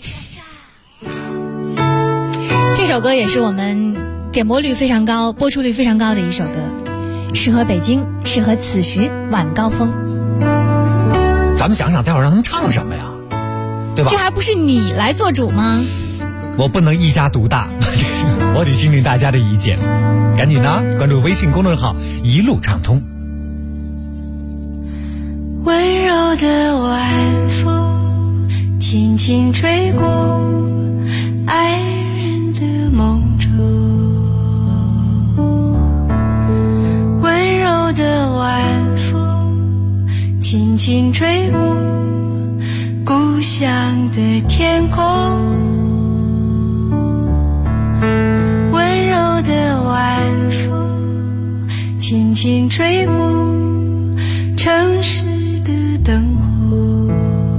这首歌也是我们点播率非常高、播出率非常高的一首歌，适合北京，适合此时晚高峰。 咱们想想，待会儿让他们唱什么呀？对吧？ 这还不是你来做主吗？ 我不能一家独大，我得听听大家的意见。赶紧的关注微信公众号一路畅通。 温柔的晚风轻轻吹过爱人的梦中，温柔的晚风轻轻吹过故乡的天空，轻轻吹过城市的灯火，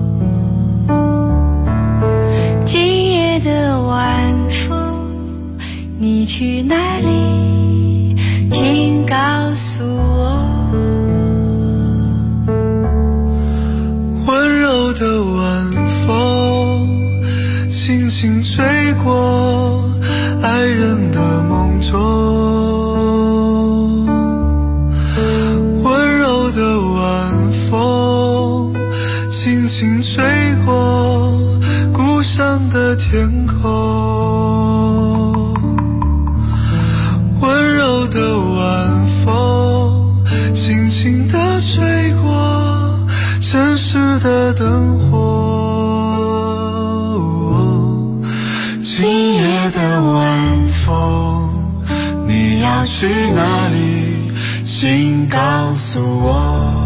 今夜的晚风你去哪里，请告诉我。 温柔的晚风轻轻吹过爱人的梦中，轻吹过故乡的天空，温柔的晚风轻轻地吹过城市的灯火，今夜的晚风你要去哪里， 请告诉我。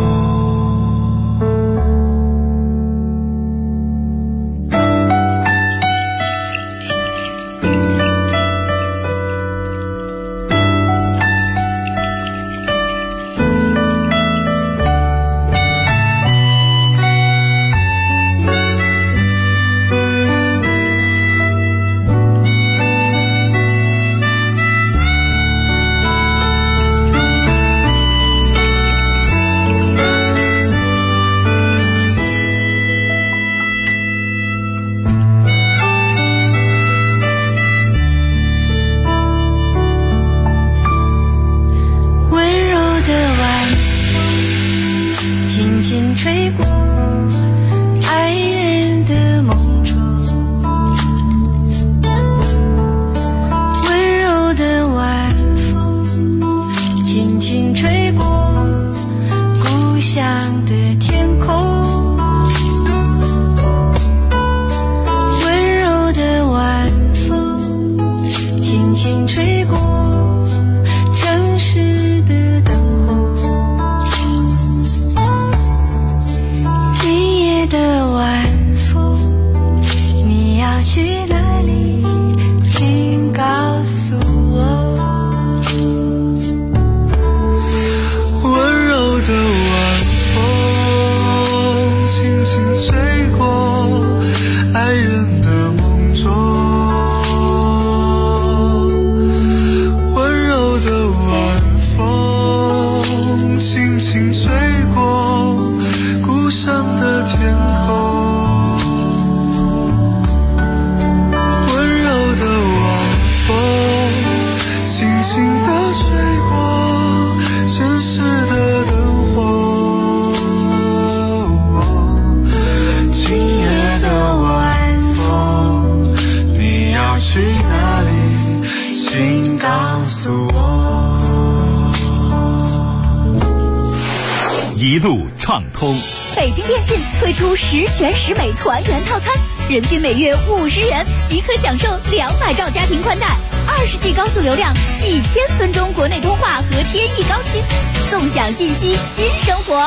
一路畅通。 北京电信推出10全10美团圆套餐，人均每月50元即可享受200兆家庭宽带，20G 高速流量，1000分钟国内通话和天翼高清，纵享信息新生活。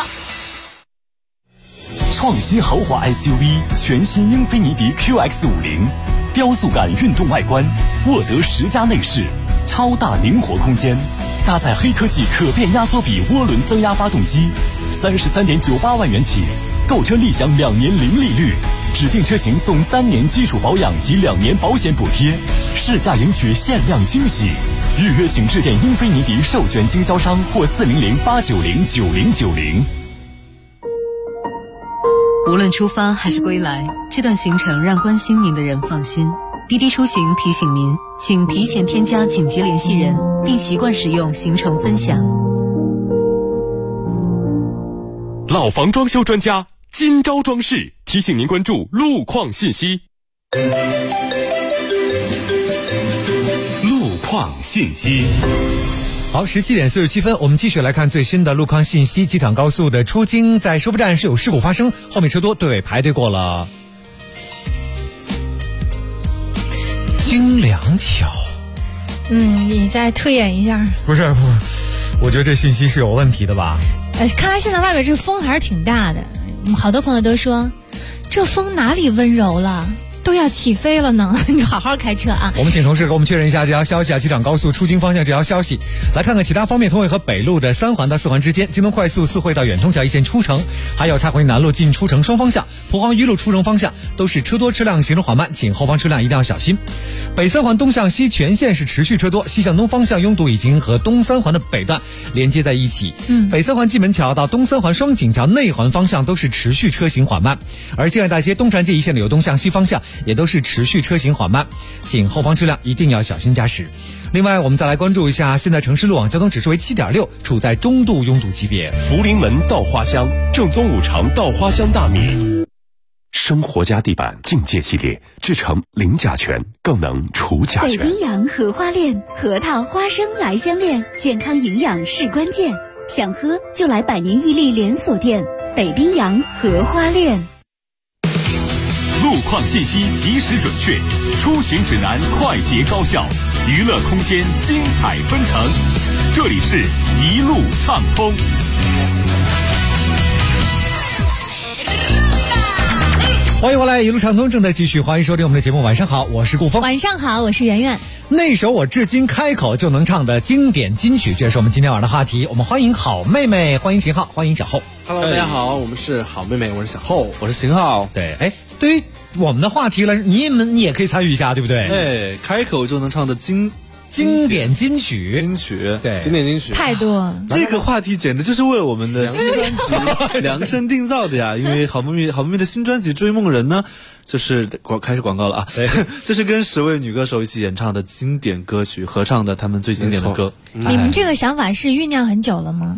创新豪华 SUV 全新英菲尼迪 QX50， 雕塑感运动外观，沃德10加内饰，超大灵活空间，搭载黑科技可变压缩比涡轮增压发动机，33.98万元起，购车立享2年零利率，指定车型送3年基础保养及2年保险补贴，试驾领取限量惊喜。预约请致电英菲尼迪授权经销商或400-890-9090。 无论出发还是归来，这段行程让关心您的人放心。滴滴出行提醒您，请提前添加紧急联系人，并习惯使用行程分享。 老房装修专家今朝装饰提醒您关注路况信息。路况信息。 好，17点47分，我们继续来看最新的路况信息。机场高速的出京在收费站是有事故发生，后面车多，队尾排队过了京两桥。 你再推演一下。 不是，我觉得这信息是有问题的吧？ 看来现在外面这风还是挺大的，好多朋友都说这风哪里温柔了，都要起飞了呢。你好好开车啊！ 我们请同事给我们确认一下这条消息啊，机场高速出京方向这条消息。来看看其他方面，通惠河北路的3环到4环之间，京东快速4惠到远通桥一线出城，还有蔡回南路进出城双方向，蒲黄榆路出城方向都是车多车辆行驶缓慢，请后方车辆一定要小心。北3环东向西全线是持续车多，西向东方向拥堵已经和东3环的北段连接在一起。北3环蓟门桥到东3环双井桥内环方向都是持续车行缓慢，而建外大街东站街一线的有东向西方向也都是持续车行缓慢，请后方车辆一定要小心驾驶。另外我们再来关注一下，现在城市路网交通指数为7.6，处在中度拥堵级别。 福临门稻花香，正宗五常稻花香大米。生活家地板境界系列制成零甲醛，更能除甲醛。 北冰洋荷花链，核桃花生来相恋，健康营养是关键，想喝就来百年屹立连锁店北冰洋荷花链。 路况信息及时准确，出行指南快捷高效， 娱乐空间精彩纷呈。这里是一路畅通。 欢迎回来，一路畅通正在继续，欢迎收听我们的节目。晚上好，我是顾峰。 晚上好，我是圆圆。 那首我至今开口就能唱的经典金曲，这是我们今天晚上的话题。我们欢迎好妹妹，欢迎秦昊，欢迎小后。 Hello， 大家好，我们是好妹妹，我是小后， 我是秦昊。 对，哎，对于我们的话题了，你也可以参与一下，对不对？ 哎，开口就能唱的经典金曲， 对，经典金曲太多。 这个话题简直就是为了我们的新专辑量身定造的呀！因为好妹妹的新专辑《追梦人》呢，就是开始广告了啊！这是跟10位女歌手一起演唱的经典歌曲，合唱的他们最经典的歌。 你们这个想法是酝酿很久了吗？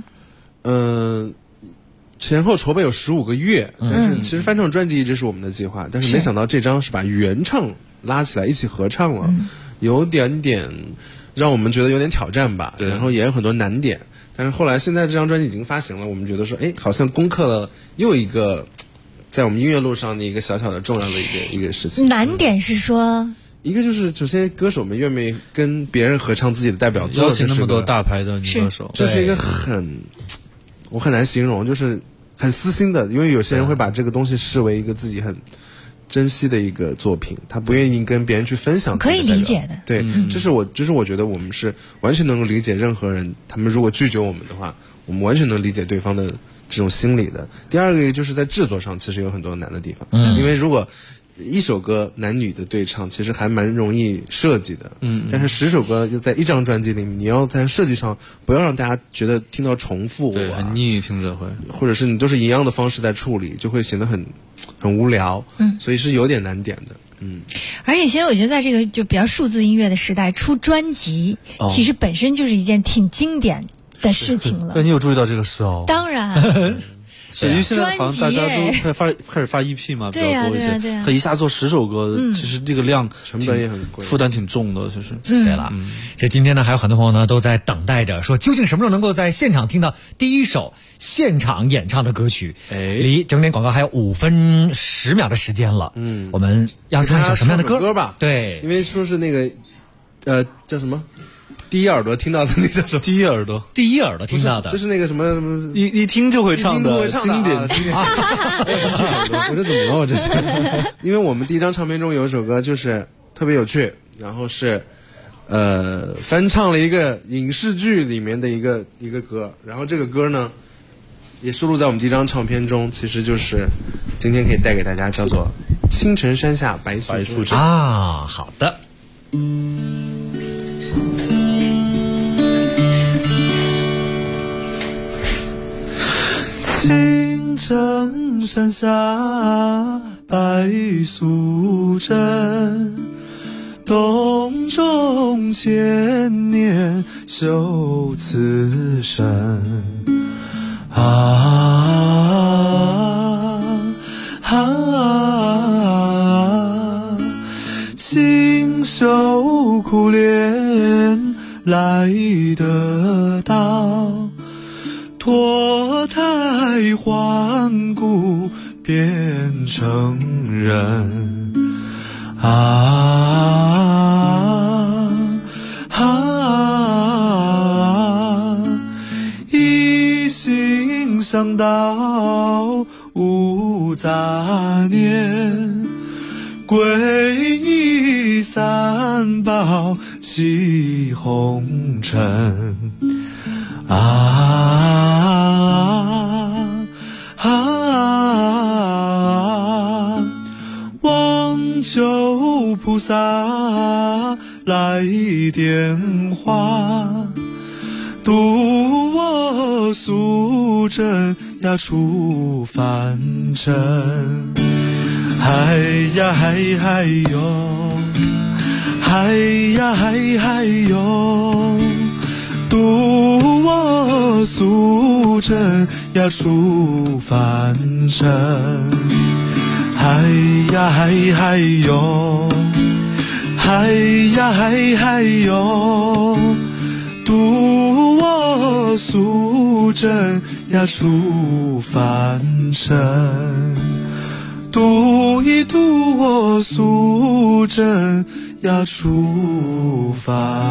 前后筹备有15个月，但是其实翻唱专辑一直是我们的计划，但是没想到这张是把原唱拉起来一起合唱了。有点让我们觉得有点挑战吧，然后也有很多难点，但是后来现在这张专辑已经发行了，我们觉得说，哎，好像攻克了又一个在我们音乐路上的一个小小的重要的一个事情。 难点是说， 一个就是首先歌手们愿不愿意跟别人合唱自己的代表作， 邀请那么多大牌的女歌手， 这是一个我很难形容，就是很私心的，因为有些人会把这个东西视为一个自己很珍惜的一个作品，他不愿意跟别人去分享， 可以理解的。 对，这是我觉得我们是完全能够理解任何人，他们如果拒绝我们的话，我们完全能理解对方的这种心理的。第二个就是在制作上其实有很多难的地方，因为如果一首歌男女的对唱其实还蛮容易设计的，但是10首歌就在一张专辑里面，你要在设计上不要让大家觉得听到重复， 对，很腻，听着会， 或者是你都是一样的方式在处理，就会显得很无聊，所以是有点难点的。 而且现在我觉得在这个就比较数字音乐的时代，出专辑其实本身就是一件挺经典的事情了。 对，你有注意到这个事哦？ 当然。 是因为现在好像大家都开始发 EP 嘛，比较多一些。他一下做10首歌，其实这个量成本也很贵， 负担挺重的，其实。 对了，这今天呢，还有很多朋友呢都在等待着，说究竟什么时候能够在现场听到第一首现场演唱的歌曲？离整点广告还有5分10秒的时间了。我们要唱一首什么样的歌吧？ 对， 因为说是那个叫什么？第一耳朵听到的那叫什么？ 第一耳朵听到的， 就是那个什么一听就会唱的经典经典。 我这怎么了？我这是，因为我们第一张唱片中有一首歌就是特别有趣，然后是翻唱了一个影视剧里面的一个歌，然后这个歌呢也收录在我们第一张唱片中，其实就是今天可以带给大家，叫做《青城山下白素贞》 啊。好的。 青城山下白素贞，洞中千年修此身。亲手苦练来得到，脱胎换骨变成人。一心向道无杂念，皈依三宝弃红尘。望求菩萨来点化，渡我素贞呀出凡尘。嗨呀嗨嗨哟，嗨呀嗨嗨哟，渡我素贞呀出凡尘。嗨呀嗨嗨哟，嗨呀嗨嗨哟，渡我素贞呀出凡尘。渡一渡我素贞呀出凡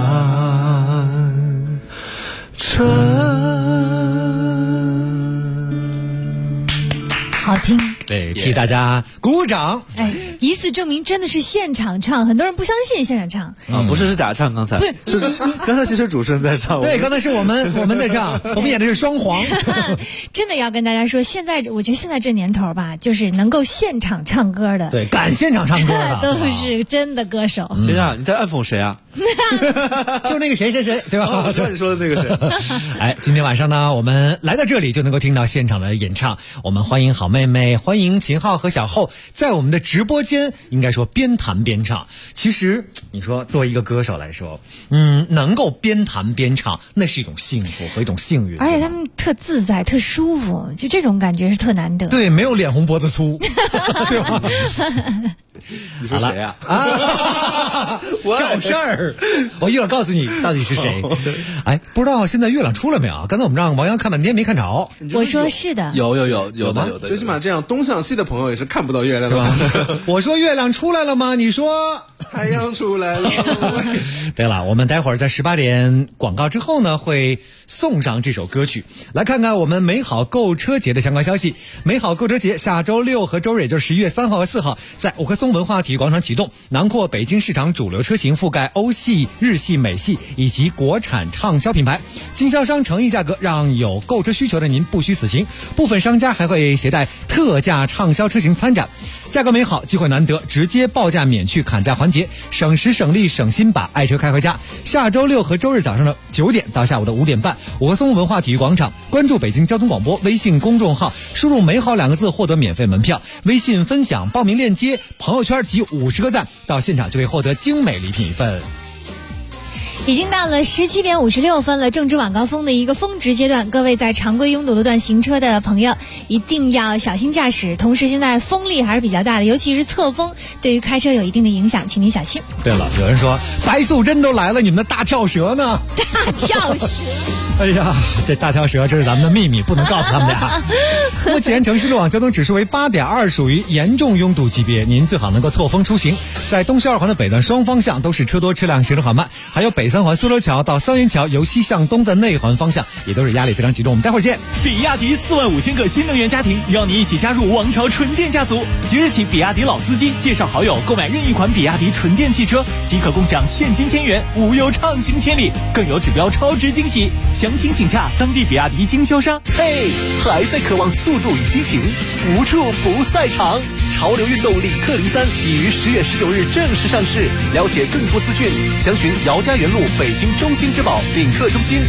对，替大家鼓掌。 哎，以此证明真的是现场唱，很多人不相信现场唱啊，不是假唱，刚才不是刚才其实主持人在唱， 对，刚才是我们在唱，我们演的是双簧。 真的要跟大家说，现在我觉得现在这年头吧，就是能够现场唱歌的， 对，敢现场唱歌的都是真的歌手。 谁呀？你在暗讽谁啊？ 就那个谁，对吧？ 我知道你说的那个谁。 哎，今天晚上呢，我们来到这里就能够听到现场的演唱。我们欢迎好妹妹，欢迎秦昊和小厚，在我们的直播间，应该说边弹边唱。其实你说作为一个歌手来说，能够边弹边唱，那是一种幸福和一种幸运。 而且他们特自在，特舒服，就这种感觉是特难得。 对，没有脸红脖子粗，对吧？ 你说谁呀？ 小事儿，我一会儿告诉你到底是谁。哎，不知道现在月亮出了没有？刚才我们让王洋看半天没看着。 我说是的， 有的， 最起码这样东向西的朋友也是看不到月亮的吧？ 我说月亮出来了吗？你说太阳出来了。 对了，我们待会儿在18点广告之后呢，会送上这首歌曲。来看看我们美好购车节的相关消息。美好购车节下周6和周日，也就是11月3号和4号，在五棵松文化体育广场启动，囊括北京市场主流车型，覆盖欧系、日系、美系以及国产畅销品牌。经销商诚意价格，让有购车需求的您不虚此行。部分商家还会携带特价畅销车型参展，价格美好，机会难得，直接报价免去砍价环节，省时省力省心，把爱车开回家。下周6和周日早上的9点到下午的5点半，五棵松文化体育广场，关注北京交通广播微信公众号，输入美好2个字获得免费门票，微信分享报名链接，朋友圈集50个赞，到现场就会获得精美礼品一份。 已经到了17点56分了，正值晚高峰的一个峰值阶段，各位在常规拥堵路段行车的朋友一定要小心驾驶。同时现在风力还是比较大的，尤其是侧风对于开车有一定的影响，请您小心。 对了，有人说白素贞都来了，你们的大跳蛇呢？ 大跳蛇哎呀，这大跳蛇这是咱们的秘密，不能告诉他们俩。目前城市路网交通指数为8.2，属于严重拥堵级别，您最好能够错峰出行。在东西二环的北段双方向都是车多车辆行驶缓慢，还有北3环苏州桥到三元桥由西向东在内环方向也都是压力非常集中。我们待会儿见。 比亚迪45000个新能源家庭，邀你一起加入王朝纯电家族。即日起，比亚迪老司机介绍好友购买任意款比亚迪纯电汽车，即可共享现金1000元，无忧畅行千里，更有指标超值惊喜。详情请洽当地比亚迪经销商。 嘿，还在渴望速度与激情？无处不赛场，潮流运动领克03已于10月19日正式上市。了解更多资讯，详询姚家园路北京中心之宝领克中心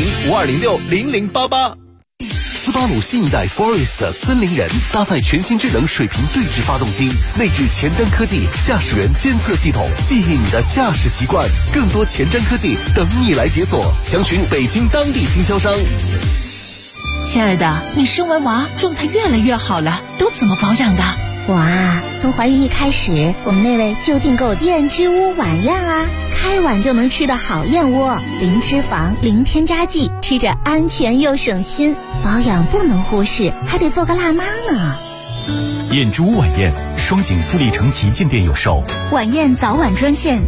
01052060088。斯巴鲁新一代 Forest 森林人搭载全新智能水平对置发动机，内置前瞻科技驾驶员监测系统，记忆你的驾驶习惯。更多前瞻科技等你来解锁，详询北京当地经销商。 亲爱的，你生完娃状态越来越好了，都怎么保养的？ 我啊，从怀孕一开始，我们那位就订购燕之屋晚宴啊，开碗就能吃的好燕窝，零脂肪，零添加剂，吃着安全又省心。保养不能忽视，还得做个辣妈呢。 燕之屋晚宴，双井富力城旗舰店有售。 晚宴早晚专线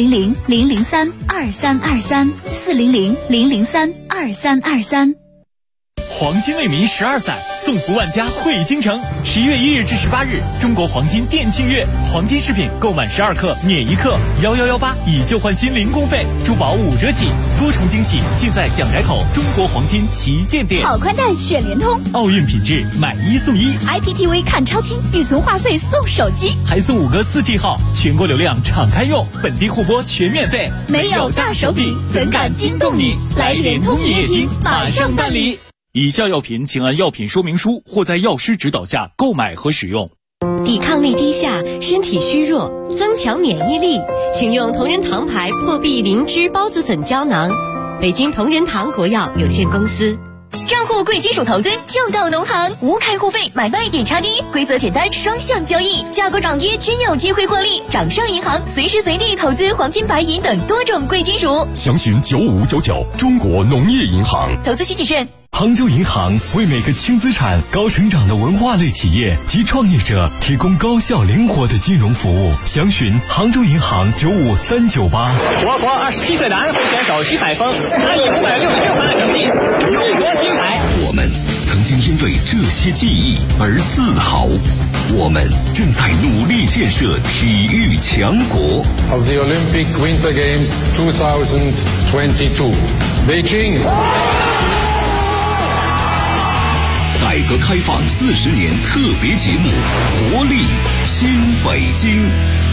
400-003-2323，400-003-2323。 黄金为民12载，送福万家汇京城。11月1日至18日，中国黄金店庆月，黄金饰品购满12克免1克，1118以旧换新零工费，珠宝5折起，多重惊喜尽在蒋宅口中国黄金旗舰店。 好宽带选联通， 奥运品质买1送1 ，IPTV 看超清，预存话费送手机， 还送5个4G 号，全国流量敞开用，本地互播全免费。 没有大手笔，怎敢惊动你？来联通营业厅，马上办理。 以下药品请按药品说明书或在药师指导下购买和使用。 抵抗力低下，身体虚弱，增强免疫力，请用同仁堂牌破壁灵芝孢子粉胶囊。北京同仁堂国药有限公司。 账户贵金属投资就到农行，无开户费，买卖点差低，规则简单，双向交易，价格涨跌均有机会获利。掌上银行随时随地投资黄金、白银等多种贵金属。 详询9599中国农业银行。 投资需谨慎。 杭州银行为每个轻资产、高成长的文化类企业及创业者提供高效灵活的金融服务。详询杭州银行95398。 我国27岁男会选手徐海峰，他以566分成绩勇夺金牌。 我们曾经经因为这些记忆而自豪。我们正在努力建设体育强国。 Of the Olympic Winter Games 2022, Beijing。 改革开放40年特别节目，活力新北京。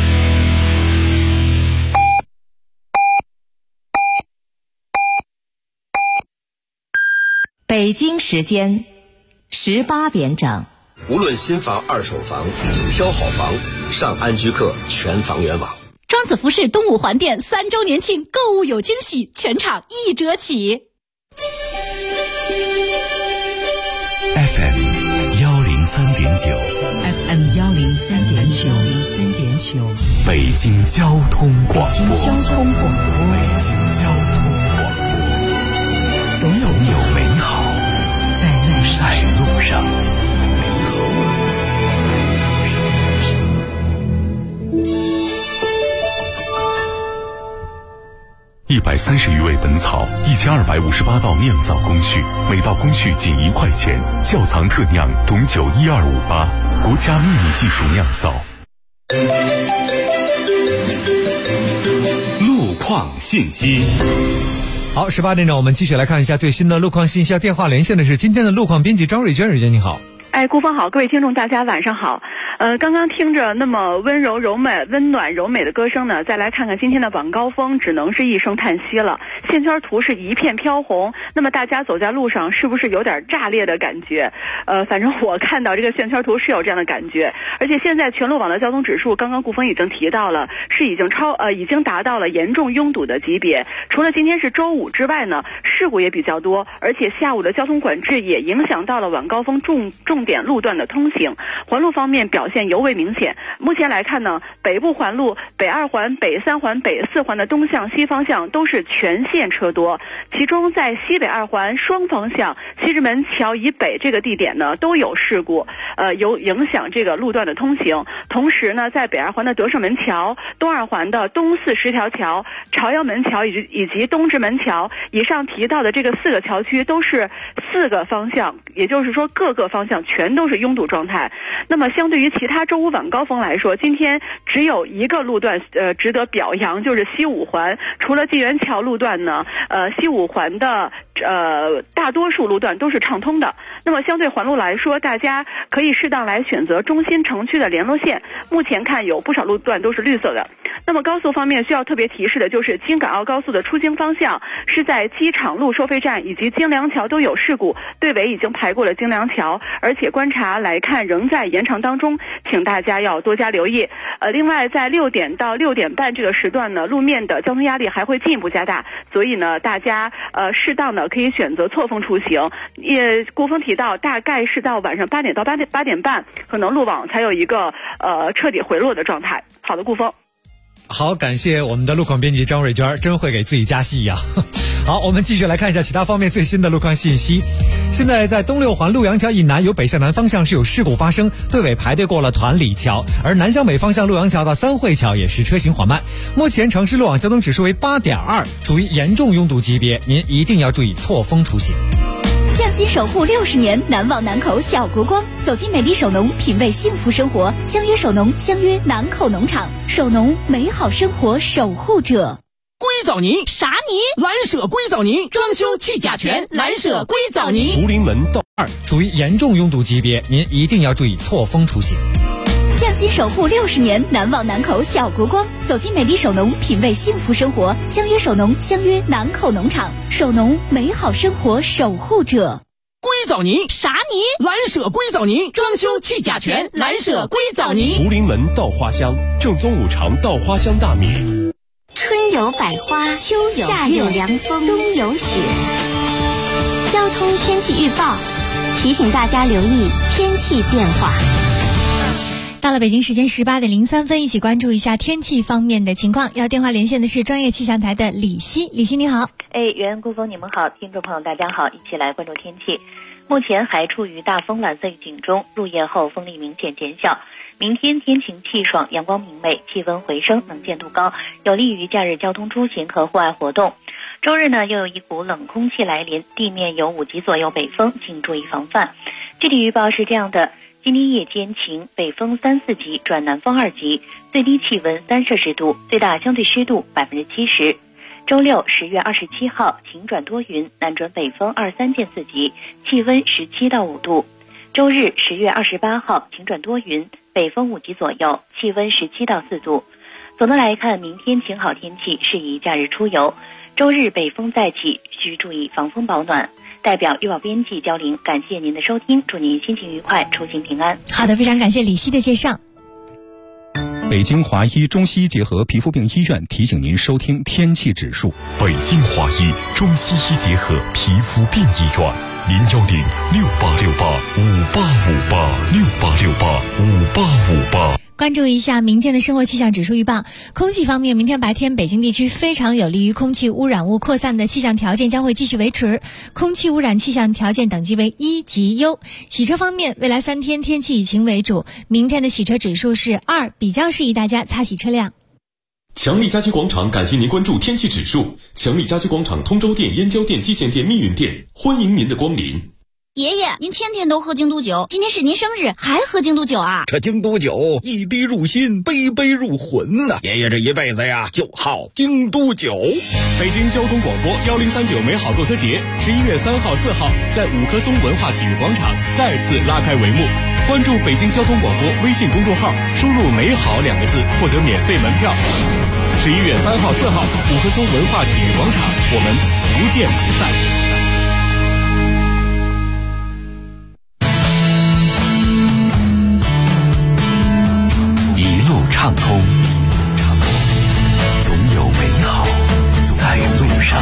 北京时间18点整。 无论新房、二手房，挑好房，上安居客全房源网。 庄子服饰东五环店3周年庆，购物有惊喜，全场1折起。 FM 103.9 FM 103.9 北京交通广播。 北京交通广播。 总有美好在路上。130余味本草，1258道酿造工序，每道工序仅1块钱。窖藏特酿董酒12588，国家秘密技术酿造。路况信息。 好，18点整，我们继续来看一下最新的路况信息。电话连线的是今天的路况编辑张瑞娟，瑞娟你好。 顾峰好，各位听众大家晚上好。刚刚听着那么温暖柔美的歌声呢，再来看看今天的晚高峰，只能是一声叹息了。线圈图是一片飘红，那么大家走在路上是不是有点炸裂的感觉？反正我看到这个线圈图是有这样的感觉。而且现在全路网的交通指数，刚刚顾峰已经提到了，是已经达到了严重拥堵的级别。除了今天是周五之外呢，事故也比较多，而且下午的交通管制也影响到了晚高峰重点路段的通行。环路方面表现尤为明显。目前来看呢，北部环路、北2环、北3环、北4环的东向西方向都是全线车多，其中在西北2环双方向西直门桥以北这个地点呢都有事故，有影响这个路段的通行。同时呢，在北2环的德胜门桥、东2环的东四十条桥、朝阳门桥以及东直门桥，以上提到的这个4个桥区都是4个方向，也就是说各个方向全都是拥堵状态。那么相对于其他周五晚高峰来说，今天只有一个路段值得表扬，就是西5环。除了纪元桥路段呢，西5环的大多数路段都是畅通的。那么相对环路来说，大家可以适当来选择中心城区的联络线，目前看有不少路段都是绿色的。那么高速方面需要特别提示的就是京港澳高速的出京方向是在机场路收费站以及京梁桥都有事故，队尾已经排过了京梁桥，而且观察来看仍在延长当中，请大家要多加留意。另外在6点到6点半这个时段呢，路面的交通压力还会进一步加大，所以呢大家适当的可以选择错峰出行。顾峰提到大概是到晚上8点到8点半，可能路网才有一个彻底回落的状态。好的，顾峰。 好，感谢我们的路况编辑张瑞娟，真会给自己加戏呀。好，我们继续来看一下其他方面最新的路况信息。现在在东6环陆阳桥以南有北向南方向是有事故发生，队尾排队过了团里桥，而南向北方向陆阳桥到三汇桥也是车行缓慢。目前城市路网交通指数为8.2，处于严重拥堵级别，您一定要注意错峰出行。 匠心守护60年，难忘南口小国光。走进美丽首农，品味幸福生活。相约首农，相约南口农场。首农，美好生活守护者。 硅藻泥啥泥？ 蓝舍硅藻泥，装修去甲醛，蓝舍硅藻泥。 福临门道 2，处于严重拥堵级别，您一定要注意错峰出行。 匠心守护60年，难忘南口小国光。走进美丽首农，品味幸福生活。相约首农，相约南口农场。首农，美好生活守护者。 硅藻泥啥泥？ 蓝舍硅藻泥，装修去甲醛，蓝舍硅藻泥。 福临门稻花香，正宗五常稻花香大米。 春有百花，秋有夏有凉风，冬有雪。交通天气预报提醒大家留意天气变化。 到了北京时间18点03分，一起关注一下天气方面的情况。要电话连线的是专业气象台的李希。李希你好。 袁顾峰你们好，听众朋友大家好，一起来关注天气。目前还处于大风蓝色预警中，入夜后风力明显减小。明天天晴气爽，阳光明媚，气温回升，能见度高，有利于假日交通出行和户外活动。 周日呢，又有一股冷空气来临，地面有5级左右北风，请注意防范。具体预报是这样的：今天夜间晴，北风3、4级转南风2级，最低气温3摄氏度，最大相对湿度70%。周六10月27号晴转多云，南转北风2、3见4级，气温17到5度。周日10月28号晴转多云，北风5级左右，气温17到4度。总的来看，明天晴好天气，适宜假日出游。周日北风再起，需注意防风保暖。代表预报编辑焦玲，感谢您的收听，祝您心情愉快，出行平安。 好的，非常感谢李希的介绍。 北京华医中西医结合皮肤病医院提醒您收听天气指数。 北京华医中西医结合皮肤病医院，0106868585858，68685858。 关注一下明天的生活气象指数预报。空气方面，明天白天北京地区非常有利于空气污染物扩散的气象条件将会继续维持，空气污染气象条件等级为1级优。洗车方面，未来3天天气以晴为主，明天的洗车指数是2，比较适宜大家擦洗车辆。 强力家居广场感谢您关注天气指数。强力家居广场通州店、燕郊店、蓟县店、密云店，欢迎您的光临。 爷爷，您天天都喝京都酒，今天是您生日，还喝京都酒啊？ 这京都酒一滴入心，杯杯入魂呐！爷爷这一辈子呀，就好京都酒。 北京交通广播1039美好购车节11月3号、4号在五棵松文化体育广场再次拉开帷幕。关注北京交通广播微信公众号，输入“美好”2个字，获得免费门票。11月3号、4号，五棵松文化体育广场，我们不见不散。 畅通，总有美好在路上。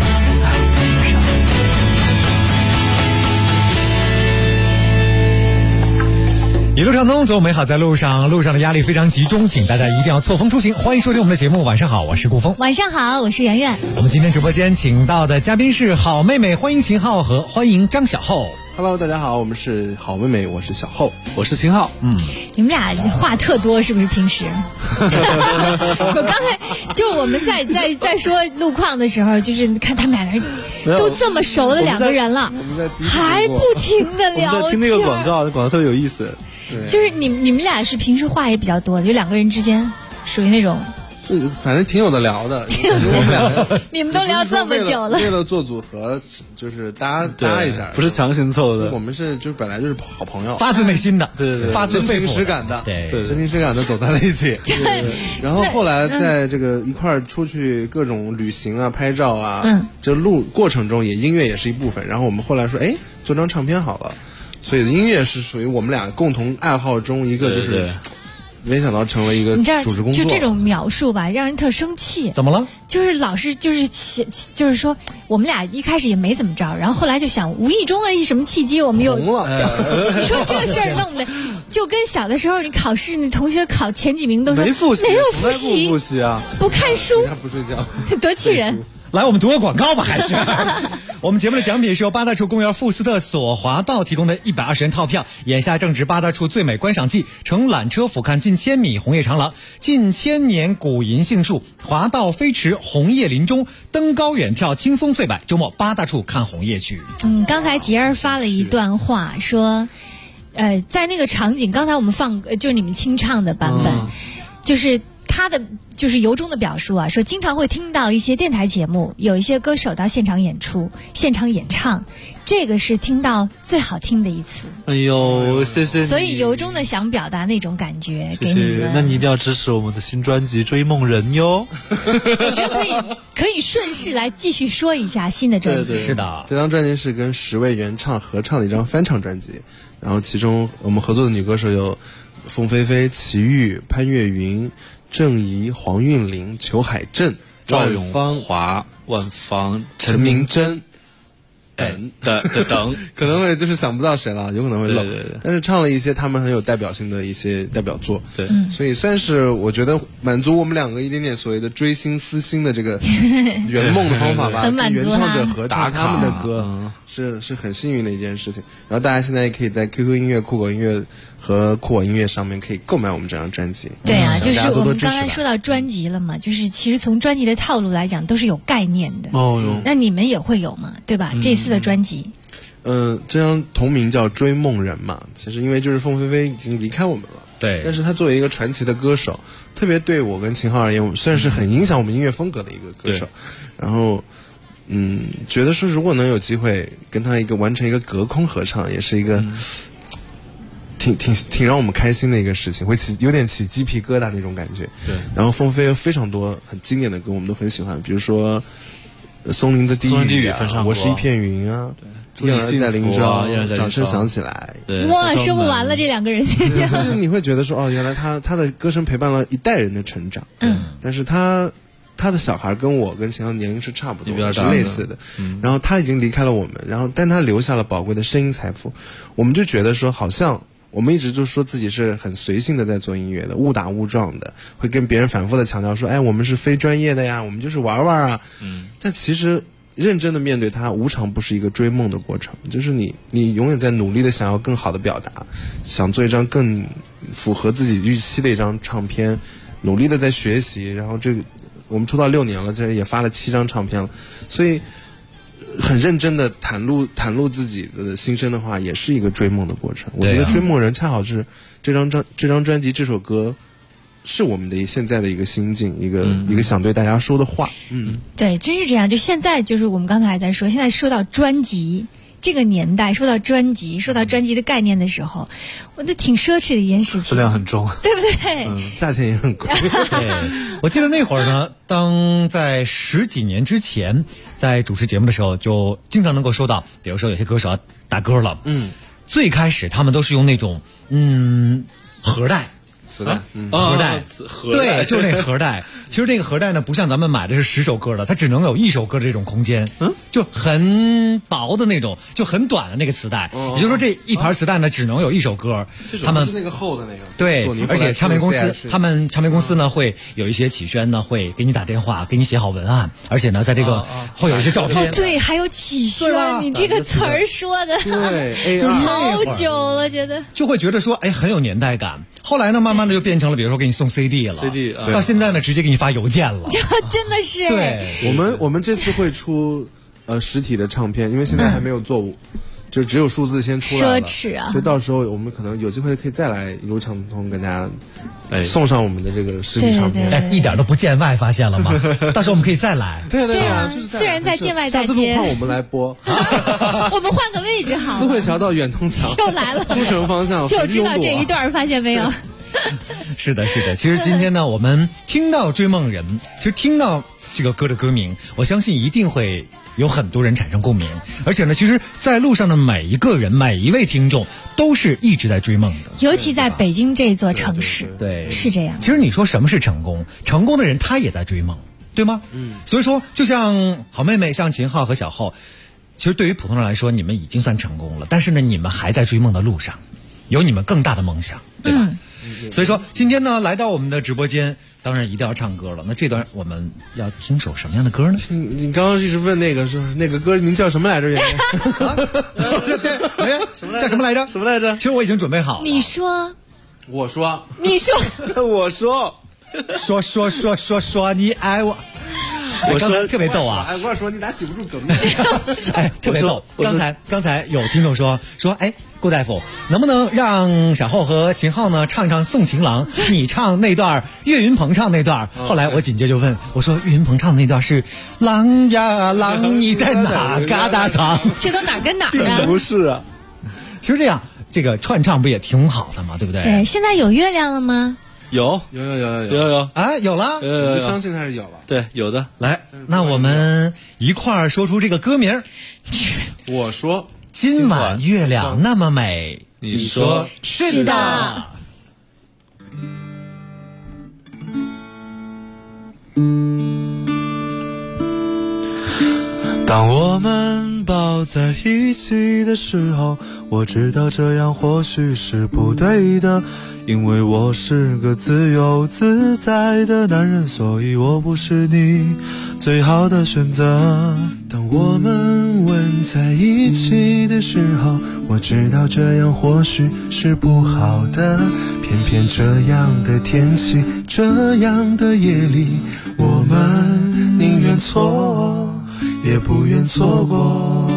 一路畅通，总有美好在路上。路上的压力非常集中，请大家一定要错峰出行。欢迎收听我们的节目，晚上好，我是顾峰。 晚上好，我是圆圆。我们今天直播间请到的嘉宾是好妹妹，欢迎秦昊和欢迎张小厚。 Hello， 大家好，我们是好妹妹，我是小厚， 我是秦昊。 你们俩话特多是不是？平时我刚才就我们在说路况的时候，就是看他们俩人都这么熟的2个人了，还不停的聊天。 我们在听那个广告特别有意思。 就是你们俩是平时话也比较多的，就2个人之间属于那种。 反正挺有的聊的，我们俩你们都聊这么久了， 为了做组合，就是搭一下， 不是强行凑的。 我们是就是本来就是好朋友， 发自内心的， 对， 发自真情实感的， 对， 真情实感的走在了一起。然后后来在这个一块儿出去各种旅行啊、拍照啊，这路过程中音乐也是一部分。然后我们后来说，做张唱片好了，所以音乐是属于我们俩共同爱好中一个，就是。没想到成为一个主持工作， 就这种描述吧，让人特生气。 怎么了？ 就是老是就是说，我们俩一开始也没怎么着，然后后来就想，无意中的一什么契机，我们又红了。 你说这事儿弄的，就跟小的时候你考试，你同学考前几名都说没复习， 没有复习， 不复习啊， 不看书， 不睡觉， 多气人。 来，我们读个广告吧，还是我们节目的奖品是由八大处公园富斯特索华道提供的120元套票。眼下正值八大处最美观赏季，乘缆车俯瞰近1000米红叶长廊，近1000年古银杏树，华道飞驰，红叶林中，登高远眺，轻松翠柏。周末八大处看红叶去。 刚才杰儿发了一段话，说，在那个场景，刚才我们放就是你们清唱的版本，就是他的。就是由衷的表述啊，说经常会听到一些电台节目，有一些歌手到现场演出、现场演唱，这个是听到最好听的一次。 哎呦，谢谢你！ 所以由衷的想表达那种感觉， 谢谢给你们。那你一定要支持我们的新专辑《追梦人》哟。 我觉得可以顺势来继续说一下新的专辑。 对， 是的， 这张专辑是跟10位原唱合唱的一张翻唱专辑，然后其中我们合作的女歌手有凤飞飞、齐豫、潘越云、郑怡、黄韵玲、裘海正、 赵咏华、万芳、 陈明真。 等，可能会就是想不到谁了，有可能会漏。但是唱了一些他们很有代表性的一些代表作， 对， 所以算是我觉得满足我们两个一点点所谓的追星私心的这个圆梦的方法吧。跟原唱者合唱他们的歌是很幸运的一件事情。然后大家现在也可以在 QQ 音乐、酷狗音乐和酷我音乐上面可以购买我们这张专辑。 对啊，就是我们刚才说到专辑了嘛，就是其实从专辑的套路来讲都是有概念的。那你们也会有嘛，对吧？这次的专辑， 这张同名叫《追梦人》嘛，其实因为就是凤飞飞已经离开我们了， 对， 但是他作为一个传奇的歌手，特别对我跟秦昊而言，算是很影响我们音乐风格的一个歌手。然后，觉得说如果能有机会跟他完成一个隔空合唱，也是一个挺让我们开心的一个事情，会有点起鸡皮疙瘩那种感觉。 对， 然后凤飞飞有非常多很经典的歌，我们都很喜欢，比如说松林的地狱啊，我是一片云啊，燕儿在林梢，掌声响起来。 哇，说不完了这两个人。 就是你会觉得说，原来他的歌声陪伴了一代人的成长。但是他的小孩跟我跟秦昊年龄是差不多，是类似的。然后他已经离开了我们，但他留下了宝贵的声音财富。我们就觉得说，好像我们一直就说自己是很随性的在做音乐的，误打误撞的，会跟别人反复的强调说，我们是非专业的呀，我们就是玩玩啊。但其实认真的面对它，无常不是一个追梦的过程，就是你永远在努力的想要更好的表达，想做一张更符合自己预期的一张唱片，努力的在学习，然后我们出道6年了，这也发了7张唱片了，所以很认真的袒露自己的心声的话，也是一个追梦的过程。我觉得《追梦人》恰好是这张专辑这首歌是我们的现在的一个心境，一个想对大家说的话。 对，真是这样。就现在，就是我们刚才还在说，现在说到专辑这个年代，说到专辑的概念的时候，我觉得挺奢侈的一件事情， 质量很重， 对不对？ 价钱也很贵。 我记得那会儿呢，当在10几年之前，在主持节目的时候，就经常能够收到，比如说有些歌手要打歌了，最开始他们都是用那种盒带。 磁带， 盒带，对，就是那个盒带。其实这个盒带呢，不像咱们买的是10首歌的，它只能有1首歌的这种空间，就很薄的那种，就很短的那个磁带。也就是说，这一盘磁带呢，只能有1首歌。 他们是那个厚的那个。 对，而且唱片公司呢会有一些企宣呢会给你打电话，给你写好文案，而且呢在这个会有一些照片。 对，还有企宣，你这个词儿说的， 对， 就好久了，觉得就会觉得说，很有年代感。后来呢，慢慢的就变成了，比如说给你送 CD 了到现在呢，直接给你发邮件了。 真的是。 对，我们这次会出实体的唱片，因为现在还没有做，就只有数字先出来了。 奢侈啊！ 所以到时候我们可能有机会可以再来一路畅通，跟大家送上我们的这个实体唱片。 但一点都不见外，发现了吗？到时候我们可以再来。 对啊，就是虽然在建外大街， 下次路况我们来播。 我们换个位置好。 思汇桥到远通桥又来了， 出城方向就知道这一段，发现没有？ 是的。其实今天呢，我们听到《追梦人》，其实听到这个歌的歌名，我相信一定会有很多人产生共鸣。而且呢，其实在路上的每一个人，每一位听众，都是一直在追梦的。 尤其在北京这座城市， 对， 是这样。 其实你说什么是成功？成功的人他也在追梦，对吗？所以说，就像好妹妹，像秦昊和小后，其实对于普通人来说，你们已经算成功了。但是呢，你们还在追梦的路上，有你们更大的梦想，对吧？所以说今天呢，来到我们的直播间，当然一定要唱歌了。那这段我们要听首什么样的歌呢？ 你刚刚一直问那个歌名叫什么来着？ 对，叫什么来着？ 什么来着？ 其实我已经准备好了。 你说， 我说， 你说， 我说， 说你爱我。我说特别逗啊！ 我说你咋记不住梗？ 特别逗。刚才有听众说，顾大夫，能不能让小后和秦昊呢唱一唱《送情郎》？你唱那段，岳云鹏唱那段。后来我紧接着问我说，岳云鹏唱的那段是“郎呀郎，你在哪嘎达藏”？ 这都哪跟哪啊？ 并不是啊。 其实这个串唱不也挺好的吗？对不对？ 对，现在有月亮了吗？ 有啊，有了， 我相信他是有了。 对，有的。 来，那我们一块儿说出这个歌名。 我说今晚月亮那么美， 你说是的。 当我们抱在一起的时候，我知道这样或许是不对的，因为我是个自由自在的男人，所以我不是你最好的选择。 当我们吻在一起的时候，我知道这样或许是不好的，偏偏这样的天气，这样的夜里，我们宁愿错也不愿错过。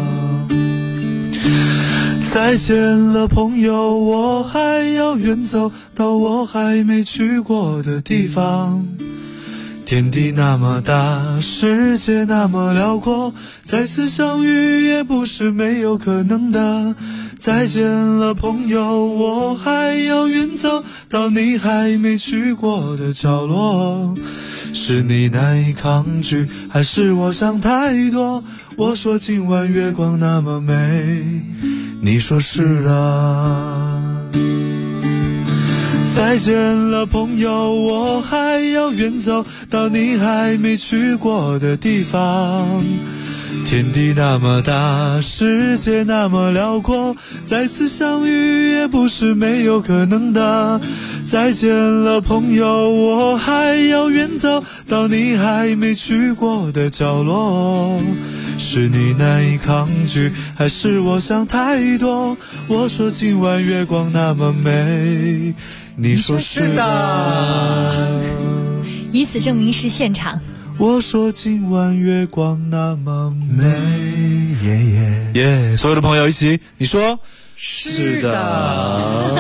再见了朋友，我还要远走到我还没去过的地方。天地那么大，世界那么辽阔，再次相遇也不是没有可能的。再见了朋友，我还要远走到你还没去过的角落。是你难以抗拒，还是我想太多？我说今晚月光那么美，你说是的。再见了朋友，我还要远走到你还没去过的地方。天地那么大，世界那么辽阔，再次相遇也不是没有可能的。再见了朋友，我还要远走到你还没去过的角落。是你难以抗拒，还是我想太多？我说今晚月光那么美，你说是的。 以此证明是现场。 我说今晚月光那么美，耶！所有的朋友一起，你说是的。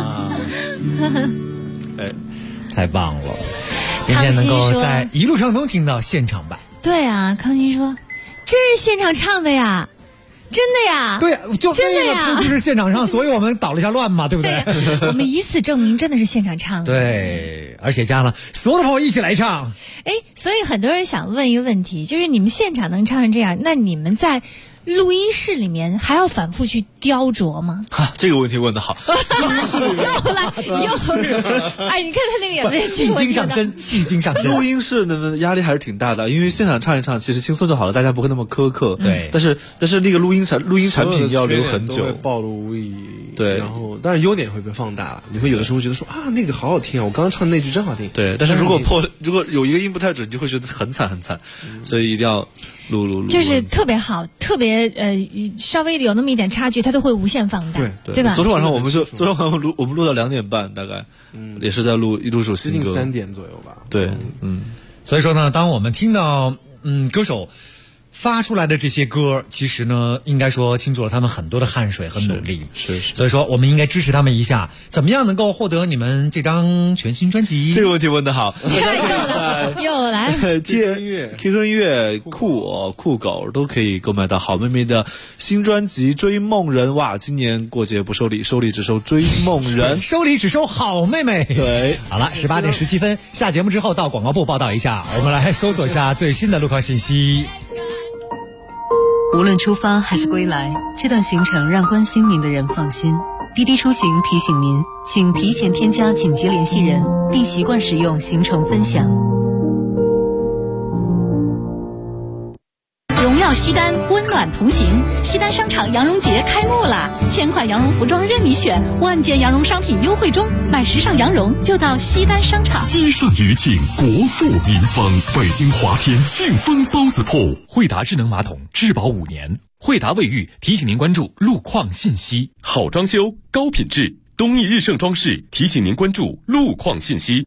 太棒了！今天能够在一路上都听到现场版。 对啊，康熙说这是现场唱的呀，真的呀？ 对呀，就这个不就是现场唱，所以我们捣了一下乱嘛，对不对？ 我们以此证明真的是现场唱的。 对，而且加了所有的朋友一起来唱。 哎，所以很多人想问一个问题，就是你们现场能唱成这样，那你们在录音室里面还要反复去雕琢吗？ 这个问题问得好。 录音室里面又哎，你看他那个眼泪， 戏精上身，戏精上身。 录音室的压力还是挺大的，因为现场唱一唱，其实轻松就好了，大家不会那么苛刻。 对， 但是那个录音产品要留很久， 暴露无遗。 对， 然后但是优点会被放大了，你会有的时候觉得说啊那个好好听啊，我刚刚唱的那句真好听。 对，但是如果有一个音不太准，你就会觉得很惨很惨，所以一定要录。 就是特别好，特别稍微有那么一点差距，它都会无限放大，对吧？ 昨天晚上我们录到2点半，大概，也是在录一首新歌 ，3点左右吧。 对， 所以说呢，当我们听到歌手发出来的这些歌，其实呢，应该说倾注了他们很多的汗水和努力。 是。 所以说，我们应该支持他们一下。怎么样能够获得你们这张全新专辑？ 这个问题问得好。 又来 QQ 音乐、酷狗都可以购买到好妹妹的新专辑《追梦人》。哇，今年过节不收礼，收礼只收追梦人， 收礼只收好妹妹。 对， 好了，18点17分，下节目之后到广告部报道一下，我们来搜索一下最新的路况信息。 无论出发还是归来，这段行程让关心您的人放心。滴滴出行提醒您，请提前添加紧急联系人，并习惯使用行程分享。 荣耀西单，温暖同行。西单商场羊绒节开幕啦！1000款羊绒服装任你选，万件羊绒商品优惠中，买时尚羊绒就到西单商场。 积盛余庆，国富民丰，北京华天庆丰包子铺。 惠达智能马桶质保5年。惠达卫浴提醒您关注路况信息。好装修，高品质，东义日盛装饰提醒您关注路况信息。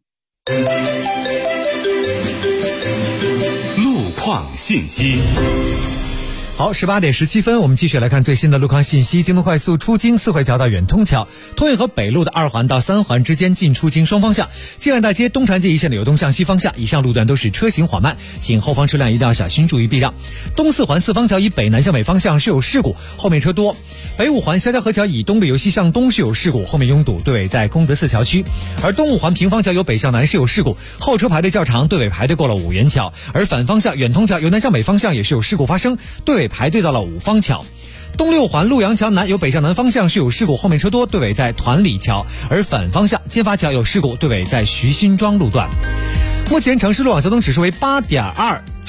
路况信息。 好，18点17分，我们继续来看最新的路况信息。京东快速出京四惠桥到远通桥，通运河北路的2环到3环之间进出京双方向。静安大街、东禅街一线的有东向西方向，以上路段都是车行缓慢，请后方车辆一定要小心注意避让。东4环四方桥以北南向北方向是有事故，后面车多。北5环肖家河桥以东北由西向东是有事故，后面拥堵，队尾在功德寺桥区。而东5环平方桥由北向南是有事故，后车排队较长，队尾排队过了五元桥。而反方向远通桥由南向北方向也是有事故发生，队尾排队到了五方桥。东6环陆阳桥南由北向南方向是有事故，后面车多，队尾在团里桥。而反方向金发桥有事故，队尾在徐辛庄路段。目前城市路网交通指数为8.2，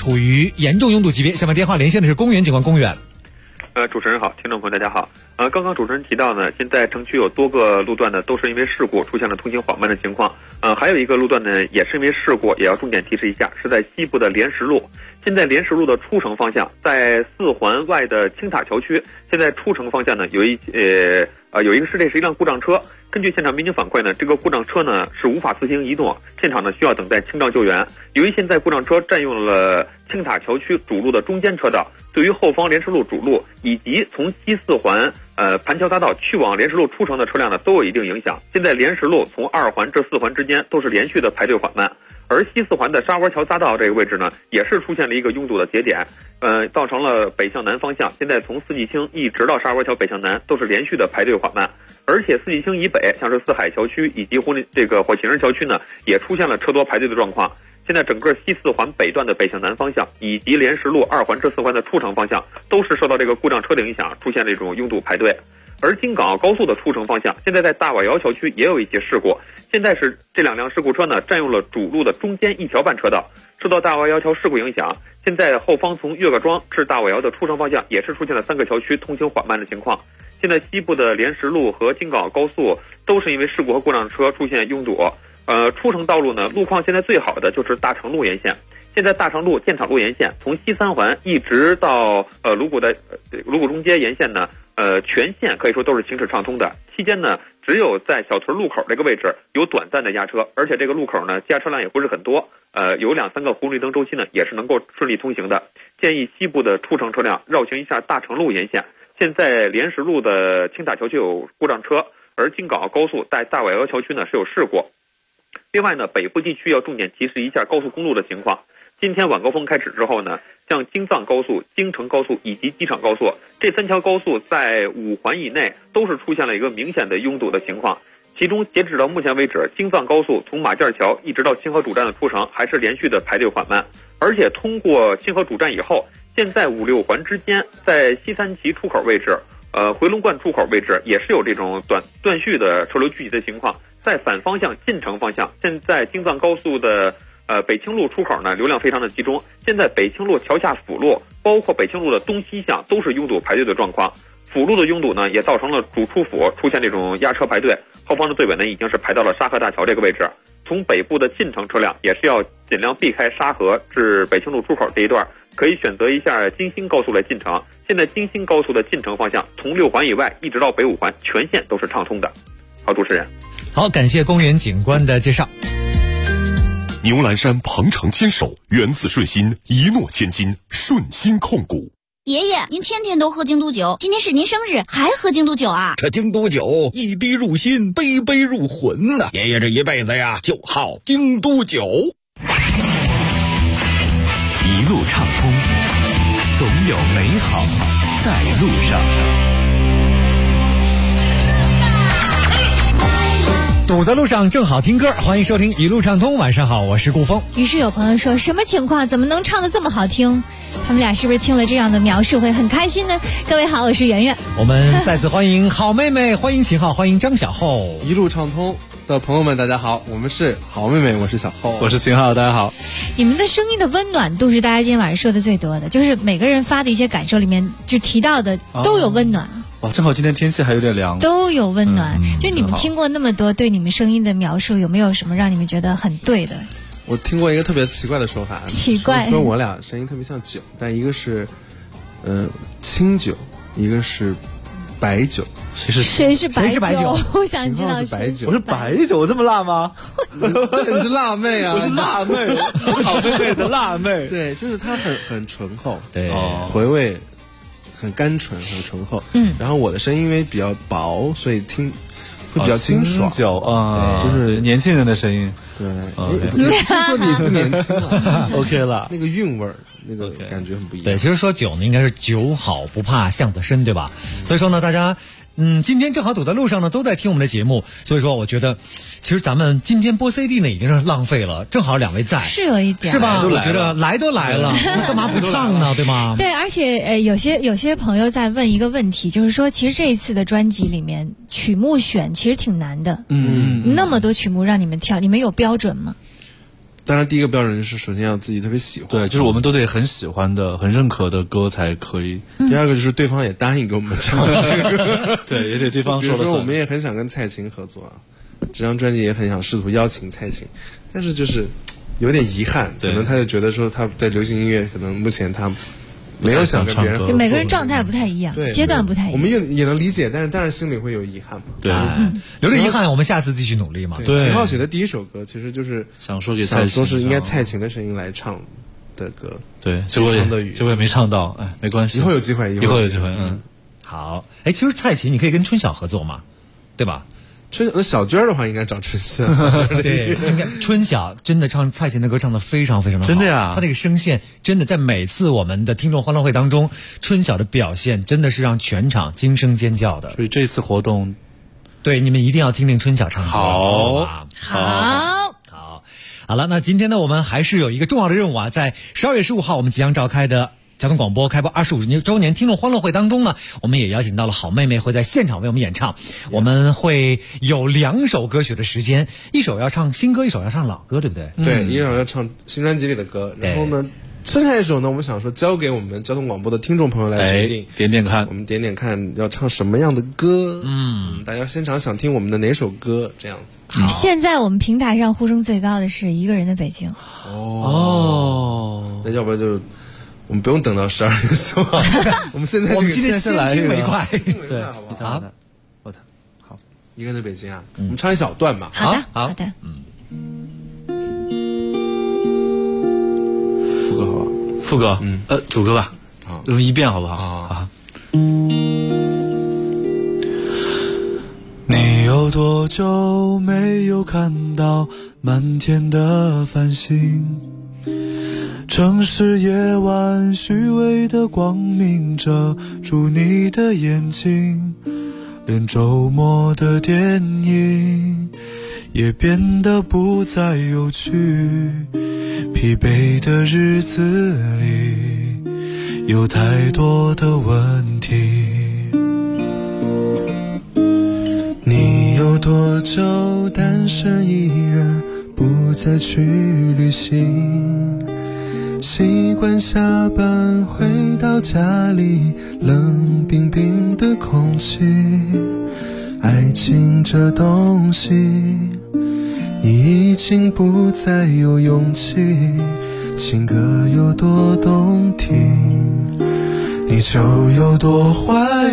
处于严重拥堵级别。下面电话连线的是公园警官，公园。 主持人好，听众朋友大家好。刚刚主持人提到呢，现在城区有多个路段呢都是因为事故出现了通行缓慢的情况。还有一个路段呢也是因为事故，也要重点提示一下，是在西部的莲石路。现在莲石路的出城方向，在4环外的青塔桥区，现在出城方向呢有一个是一辆故障车。根据现场民警反馈呢，这个故障车呢是无法自行移动，现场呢需要等待清障救援。由于现在故障车占用了青塔桥区主路的中间车道，对于后方莲石路主路以及从西4环盘桥匝道去往莲石路出城的车辆呢都有一定影响。现在莲石路从2环至4环之间都是连续的排队缓慢，而西4环的沙窝桥匝道这个位置呢也是出现了一个拥堵的节点，造成了北向南方向现在从四季青一直到沙窝桥北向南都是连续的排队缓慢。而且四季青以北，像是四海桥区以及火情人桥区呢，也出现了车多排队的状况。现在整个西4环北段的北向南方向，以及莲石路2环至4环的出城方向，都是受到这个故障车的影响，出现这种拥堵排队。而京港澳高速的出城方向，现在在大瓦窑桥区也有一些事故。现在是这2辆事故车呢，占用了主路的中间1条半车道，受到大瓦窑桥事故影响，现在后方从岳各庄至大瓦窑的出城方向也是出现了3个桥区通行缓慢的情况。现在西部的莲石路和京港澳高速都是因为事故和故障车出现拥堵。出城道路呢，路况现在最好的就是大成路沿线。现在大成路、建厂路沿线从西3环一直到鲁谷中街沿线呢，全线可以说都是行驶畅通的。期间呢，只有在小屯路口这个位置有短暂的压车，而且这个路口呢，加车量也不是很多，有2-3个红绿灯周期呢，也是能够顺利通行的。建议西部的出城车辆绕行一下大成路沿线。现在莲石路的青塔桥区有故障车，而京港澳高速在大瓦窑桥区呢是有事故。另外呢，北部地区要重点提示一下高速公路的情况。今天晚高峰开始之后呢，像京藏高速、京承高速以及机场高速这3条高速在5环以内都是出现了一个明显的拥堵的情况。其中截止到目前为止，京藏高速从马甸桥一直到清河主站的出城还是连续的排队缓慢，而且通过清河主站以后，现在5、6环之间，在西三旗出口位置、回龙观出口位置也是有这种断续的车流聚集的情况。在反方向进城方向，现在京藏高速的北清路出口呢流量非常的集中，现在北清路桥下辅路，包括北清路的东西向都是拥堵排队的状况。辅路的拥堵呢，也造成了主出府出现这种压车排队，后方的队尾呢已经是排到了沙河大桥这个位置。从北部的进城车辆也是要尽量避开沙河至北清路出口这一段，可以选择一下京新高速来进城。现在京新高速的进城方向，从6环以外一直到北5环，全线都是畅通的。好，主持人。 好，感谢公园警官的介绍。 牛栏山鹏程牵手，源自顺心，一诺千金，顺心控股。 爷爷，您天天都喝京都酒，今天是您生日，还喝京都酒啊？ 这京都酒一滴入心，杯杯入魂呐！爷爷这一辈子呀，就好京都酒。 一路畅通，总有美好在路上。 堵在路上正好听歌，欢迎收听一路畅通。晚上好，我是顾峰。 于是有朋友说，什么情况？怎么能唱得这么好听？他们俩是不是听了这样的描述会很开心呢？各位好，我是圆圆。 我们再次欢迎好妹妹，欢迎秦昊，欢迎张小厚。 一路畅通的朋友们大家好，我们是好妹妹，我是小厚， 我是秦昊，大家好。 你们的声音的温暖度是大家今天晚上说的最多的，就是每个人发的一些感受里面就提到的都有温暖。 哇，正好今天天气还有点凉， 都有温暖。就你们听过那么多对你们声音的描述，有没有什么让你们觉得很对的？ 我听过一个特别奇怪的说法， 奇怪， 说我俩声音特别像酒，但一个是清酒，一个是白酒。 谁是白酒？我想知道是白酒。 我是白酒，我这么辣吗？ 你是辣妹啊！ 我是辣妹，好妹妹的辣妹。 对，就是它很醇厚， 对， 回味很甘醇，很醇厚。然后我的声音因为比较薄，所以听会比较清爽。 酒啊，就是年轻人的声音。 对，你是说你不年轻了 ？OK 了， 那个韵味儿，那个感觉很不一样。 对，其实说酒呢，应该是酒好不怕巷子深，对吧？所以说呢，大家。今天正好堵在路上呢，都在听我们的节目，所以说我觉得，其实咱们今天播 CD 呢已经是浪费了，正好两位在， 是有一点， 是吧？我觉得来都来了，干嘛不唱呢？对吗？ 对，而且有些朋友在问一个问题，就是说，其实这一次的专辑里面曲目选其实挺难的，那么多曲目让你们挑，你们有标准吗？ 当然第一个标准是首先要自己特别喜欢， 对，就是我们都得很喜欢的、很认可的歌才可以。 第二个就是对方也答应给我们唱这个歌， 对，也得对方说了算。 比如说我们也很想跟蔡琴合作啊，这张专辑也很想试图邀请蔡琴，但是就是有点遗憾，可能他就觉得说他在流行音乐可能目前他没有想跟别人合作， 每个人状态不太一样，阶段不太一样，我们也能理解，但是当然心里会有遗憾嘛。 对，留着遗憾，我们下次继续努力嘛。 对，秦昊写的第一首歌其实就是想说给蔡琴， 说是应该蔡琴的声音来唱的歌。 对，结果也没唱到，哎，没关系， 以后有机会， 以后有机会。 好，哎，其实蔡琴你可以跟春晓合作嘛，对吧？ 小娟的话应该找春晓， 对，应该春晓真的唱蔡琴的歌唱得非常非常的好， 真的呀， 她那个声线真的在每次我们的听众欢乐会当中，春晓的表现真的是让全场惊声尖叫的。 所以这次活动， 对你们一定要听听春晓唱歌。好了，那今天呢，我们还是有一个重要的任务啊，在12月15号我们即将召开的交通广播开播25周年听众欢乐会当中呢，我们也邀请到了好妹妹会在现场为我们演唱。我们会有2首歌曲的时间，一首要唱新歌，一首要唱老歌，对不对？ 对，一首要唱新专辑里的歌，然后呢，剩下一首呢，我们想说交给我们交通广播的听众朋友来决定， 点点看， 我们点点看要唱什么样的歌。大家现场想听我们的哪首歌？这样子。 现在我们平台上呼声最高的是一个人的北京。 那要不然就。我们不用等到12月说，我们现在我们今天先听为快， 对，好不好？好，一个人在北京啊，我们唱一小段吧。 好的。 副歌好吧？ 副歌，主歌吧。好，一遍好不好？ 好。 你有多久没有看到满天的繁星？城市夜晚虚伪的光明遮住你的眼睛，连周末的电影也变得不再有趣，疲惫的日子里有太多的问题。你有多久单身一人不再去旅行？习惯下班回到家里，冷冰冰的空气，爱情这东西，你已经不再有勇气。情歌有多动听，你就有多怀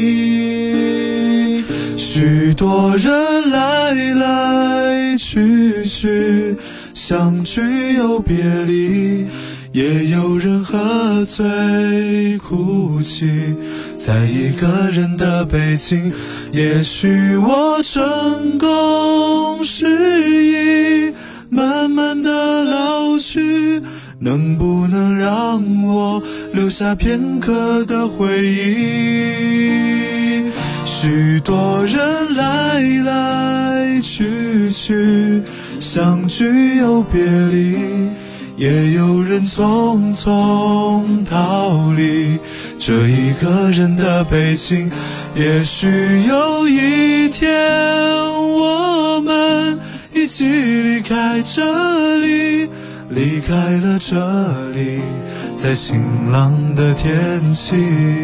疑。许多人来去，相聚又别离，也有人喝醉哭泣，在一个人的北京。也许我成功失意，慢慢的老去，能不能让我留下片刻的回忆？许多人来去，相聚又别离，也有人匆匆逃离这一个人的北京。也许有一天我们一起离开这里，离开了这里，在晴朗的天气，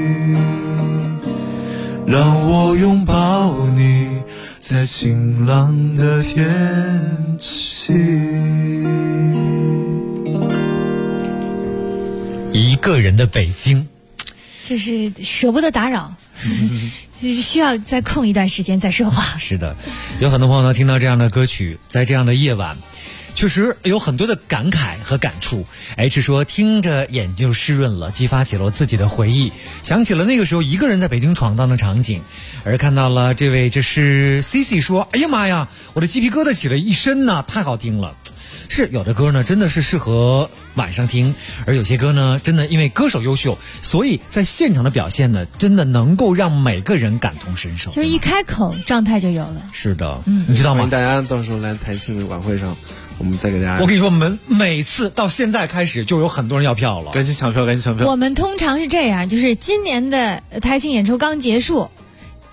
让我拥抱你，在晴朗的天气。 一个人的北京， 就是舍不得打扰，就是需要再空一段时间再说话。 是的，有很多朋友呢听到这样的歌曲，在这样的夜晚，确实有很多的感慨和感触。H 说听着眼就湿润了，激发起了我自己的回忆，想起了那个时候一个人在北京闯荡的场景。而看到了这是 CC 说，哎呀妈呀，我的鸡皮疙瘩起了一身呢，太好听了。是有的歌呢真的是适合晚上听，而有些歌呢真的因为歌手优秀，所以在现场的表现呢真的能够让每个人感同身受， 就是一开口状态就有了。 是的，你知道吗？ 欢迎大家到时候来台庆的晚会上，我们再给大家。 我跟你说，我们每次到现在开始就有很多人要票了， 赶紧抢票，赶紧抢票。 我们通常是这样，就是今年的台庆演出刚结束，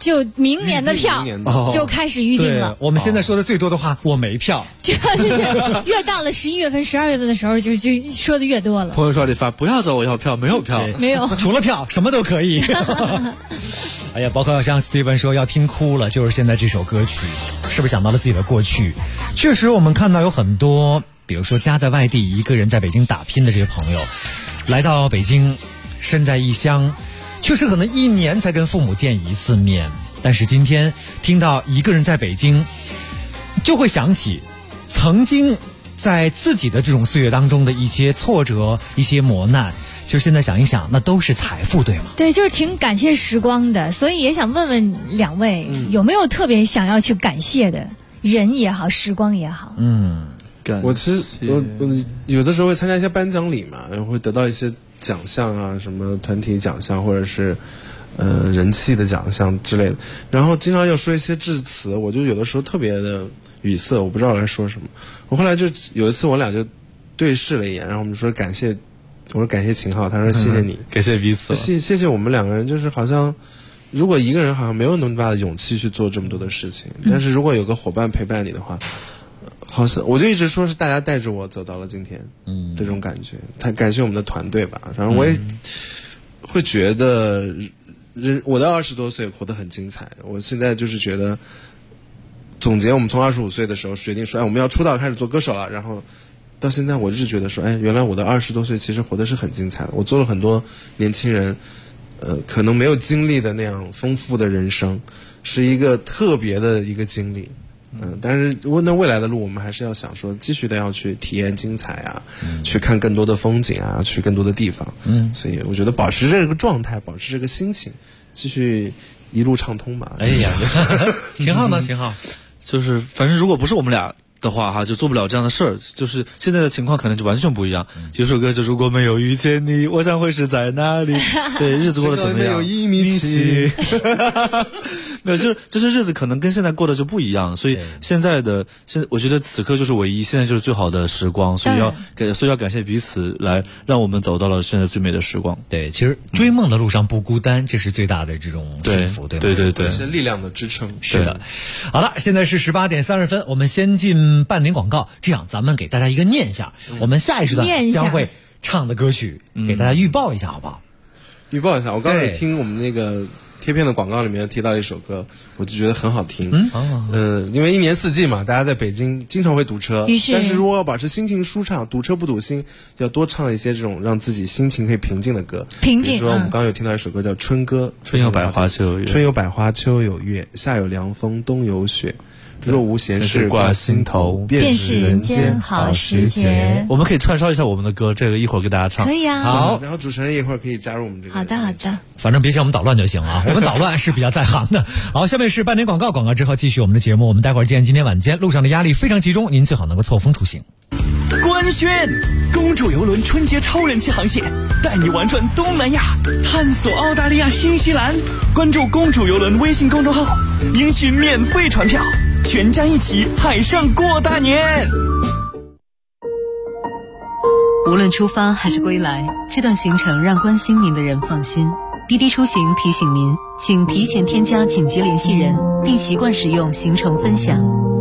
就明年的票就开始预定了。 我们现在说的最多的话，我没票。 就是越到了11月份、12月份的时候，就说的越多了。 朋友圈里发不要找我要票，没有票， 没有， 除了票什么都可以。哎呀，包括像 Steven 说要听哭了，就是现在这首歌曲，是不是想到了自己的过去？确实，我们看到有很多，比如说家在外地一个人在北京打拼的这些朋友，来到北京，身在异乡，确实可能1年才跟父母见1次面。但是今天听到一个人在北京，就会想起曾经在自己的这种岁月当中的一些挫折、一些磨难。其实现在想一想，那都是财富，对吗？ 对，就是挺感谢时光的。所以也想问问两位，有没有特别想要去感谢的人也好，时光也好？ 我其实我有的时候会参加一些颁奖礼嘛，会得到一些奖项啊，什么团体奖项或者是人气的奖项之类的，然后经常要说一些致辞，我就有的时候特别的语塞，我不知道该说什么。我后来就有一次我俩就对视了一眼，然后我们说感谢，我说感谢秦昊，他说谢谢你， 感谢彼此， 谢谢我们两个人，就是好像如果一个人好像没有那么大的勇气去做这么多的事情，但是如果有个伙伴陪伴你的话，好像我就一直说是大家带着我走到了今天，这种感觉。他感谢我们的团队吧，然后我也会觉得我的20多岁活得很精彩。我现在就是觉得总结我们从25岁的时候决定说，我们要出道开始做歌手了，然后到现在我就是觉得说，原来我的20多岁其实活的是很精彩的。我做了很多年轻人可能没有经历的那样丰富的人生，是一个特别的一个经历。但是那未来的路我们还是要想说继续的要去体验精彩啊，去看更多的风景啊，去更多的地方。所以我觉得保持这个状态，保持这个心情，继续一路畅通吧。 哎呀，秦昊呢？秦昊就是反正如果不是我们俩的话哈，就做不了这样的事儿。就是现在的情况可能就完全不一样。有首歌就如果没有遇见你，我想会是在哪里？对，日子过得怎么样？ 有1.7米。 没有，就是日子可能跟现在过得就不一样。所以现在我觉得此刻就是唯一，现在就是最好的时光。所以要感谢彼此，来让我们走到了现在最美的时光。 对，其实追梦的路上不孤单，这是最大的这种幸福，对吗？ 对， 是力量的支撑。 是的。好了，现在是18点30分，我们先进半点广告。这样，咱们给大家一个念想，我们下一时段将会唱的歌曲，给大家预报一下，好不好？ 预报一下，我刚才听我们那个贴片的广告里面提到一首歌，我就觉得很好听。因为1年4季嘛，大家在北京经常会堵车，但是如果要保持心情舒畅，堵车不堵心，要多唱一些这种让自己心情可以平静的歌。比如说我们刚刚有听到一首歌叫《春歌》， 春有百花秋有月， 春有百花秋有月，夏有凉风冬有雪。若无闲事挂心头， 便是人间好时节。 我们可以串烧一下我们的歌，这个一会儿给大家唱。 可以啊。 好，然后主持人一会儿可以加入我们这个。 好的。 反正别嫌我们捣乱就行啊，我们捣乱是比较在行的。好，下面是半点广告，广告之后继续我们的节目。我们待会儿见。今天晚间路上的压力非常集中，您最好能够错峰出行。 官宣：公主游轮春节超人气航线，带你玩转东南亚，探索澳大利亚、新西兰。关注公主游轮微信公众号，领取免费船票，全家一起海上过大年。 无论出发还是归来，这段行程让关心您的人放心。滴滴出行提醒您，请提前添加紧急联系人，并习惯使用行程分享。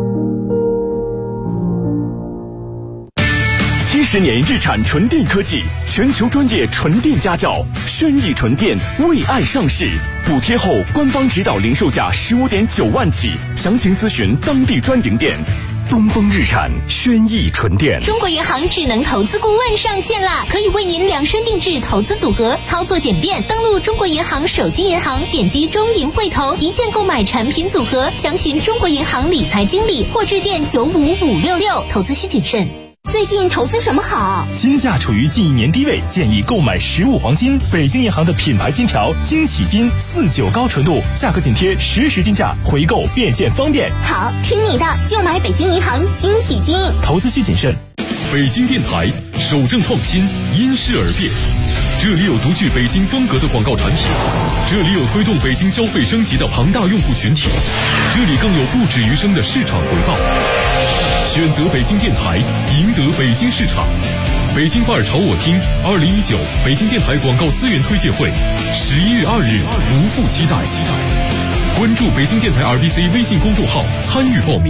70年日产纯电科技，全球专业纯电家教，轩逸纯电为爱上市，补贴后官方指导零售价15.9万起，详情咨询当地专营店。东风日产轩逸纯电。 中国银行智能投资顾问上线啦，可以为您量身定制投资组合，操作简便。登录中国银行手机银行，点击中银汇投，一键购买产品组合，详询中国银行理财经理或致电95566。投资需谨慎。 最近投资什么好？ 金价处于近1年低位，建议购买实物黄金。北京银行的品牌金条惊喜金49高纯度，价格紧贴实时金价，回购变现方便。 好，听你的，就买北京银行惊喜金。 投资需谨慎。 北京电台守正创新，因势而变。这里有独具北京风格的广告产品，这里有推动北京消费升级的庞大用户群体，这里更有不止余生的市场回报。选择北京电台，赢得北京市场。北京范儿朝我听2019北京电台广告资源推介会，11月2日，不负期待。 关注北京电台 RBC 微信公众号参与报名。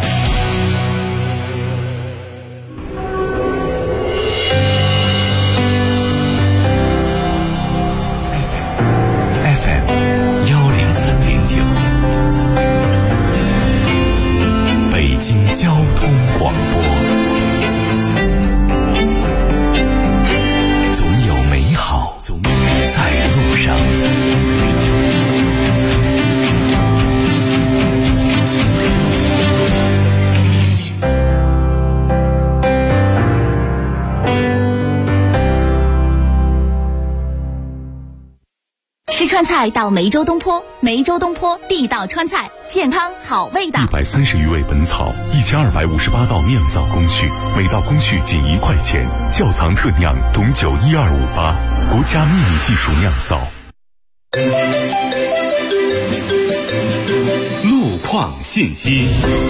北京交通广播，总有美好在路上。 吃川菜到梅州东坡，梅州东坡地道川菜，健康好味道。 130余味本草，1258道酿造工序，每道工序仅1块钱，窖藏特酿，董酒12588，国家秘密技术酿造。 路况信息。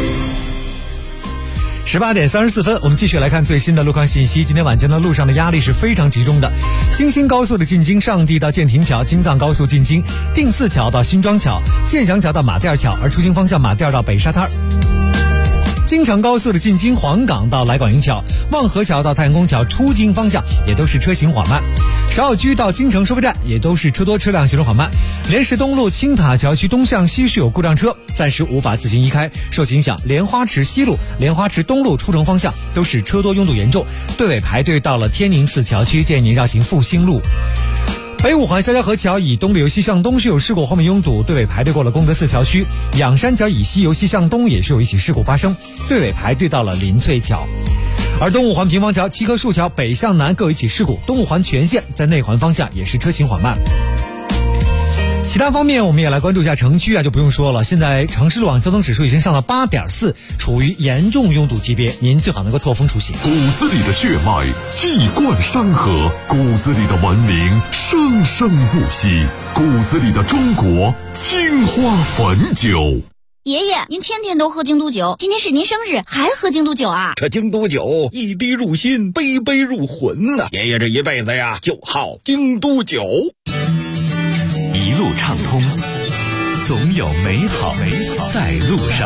18点34分，我们继续来看最新的路况信息。今天晚间的路上的压力是非常集中的。京新高速的进京上地到建亭桥，京藏高速进京定寺桥到新庄桥，建祥桥到马甸桥，而出京方向马甸到北沙滩。京承高速的进京黄岗到来广营桥，望河桥到太阳宫桥出京方向也都是车行缓慢。芍药居到京城收费站也都是车多车辆行驶缓慢。莲石东路青塔桥区东向西是有故障车，暂时无法自行移开，受其影响，莲花池西路、莲花池东路出城方向都是车多拥堵严重，队尾排队到了天宁寺桥区，建议您绕行复兴路。北五环潇潇河桥以东流西向东是有事故，后面拥堵，队尾排队过了功德寺桥区。仰山桥以西由西向东也是有一起事故发生，队尾排队到了林翠桥。而东五环平房桥、七棵树桥北向南各有一起事故，东五环全线在内环方向也是车行缓慢。其他方面我们也来关注一下城区就不用说了，现在城市路网交通指数已经上了8.4，处于严重拥堵级别，您最好能够错峰出行。 骨子里的血脉气贯山河，骨子里的文明生生不息，骨子里的中国青花汾酒。 爷爷，您天天都喝京都酒，今天是您生日还喝京都酒啊？ 这京都酒一滴入心，杯杯入魂呐！爷爷这一辈子呀，就好京都酒。 一路畅通，总有美好在路上。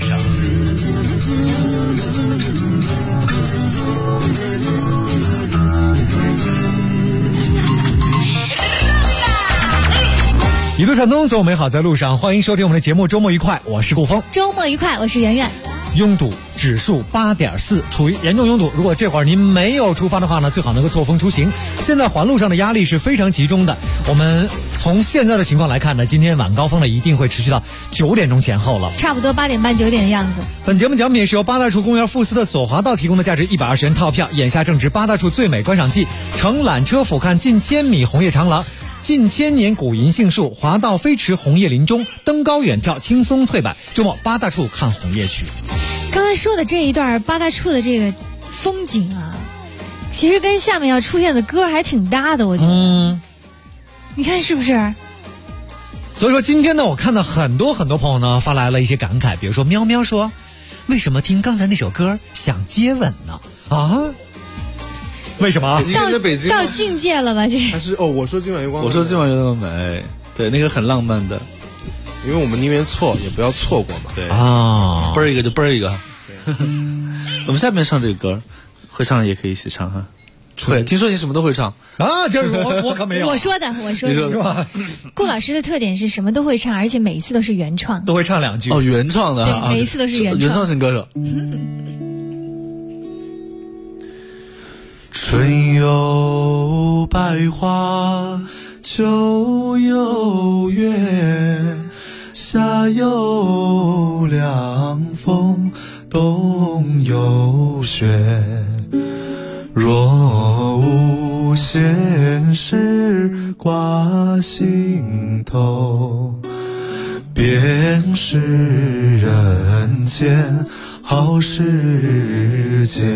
一路畅通，总有美好在路上。欢迎收听我们的节目，周末愉快，我是顾峰。 周末愉快，我是圆圆。 拥堵指数8.4，处于严重拥堵。如果这会儿您没有出发的话呢，最好能够错峰出行。现在环路上的压力是非常集中的。我们从现在的情况来看呢，今天晚高峰呢一定会持续到9点钟前后了， 差不多8点半9点的样子。 本节目奖品是由八大处公园富斯特索华道提供的价值120元套票。眼下正值八大处最美观赏季，乘缆车俯瞰近1000米红叶长廊，近千年古银杏树，华道飞驰红叶林中，登高远眺青松翠柏。周末八大处看红叶去。 刚才说的这一段八大处的这个风景啊，其实跟下面要出现的歌还挺搭的，我觉得。你看是不是？ 所以说今天呢，我看到很多朋友呢发来了一些感慨，比如说喵喵说，为什么听刚才那首歌想接吻呢？啊？为什么？ 到境界了吧？这还是我说今晚月光， 我说今晚月光美，对，那个很浪漫的， 因为我们宁愿错也不要错过嘛。 对啊，嘣一个就嘣一个。我们下面唱这个歌，会唱的也可以一起唱哈。会，听说你什么都会唱啊？就是我可没有。 我说的是吧？顾老师的特点是什么都会唱，而且每一次都是原创， 都会唱2句。 哦，原创的， 对，每一次都是原创型歌手。 春有百花，秋有月，夏有凉风，冬有雪。若无闲事挂心头，便是人间好时节。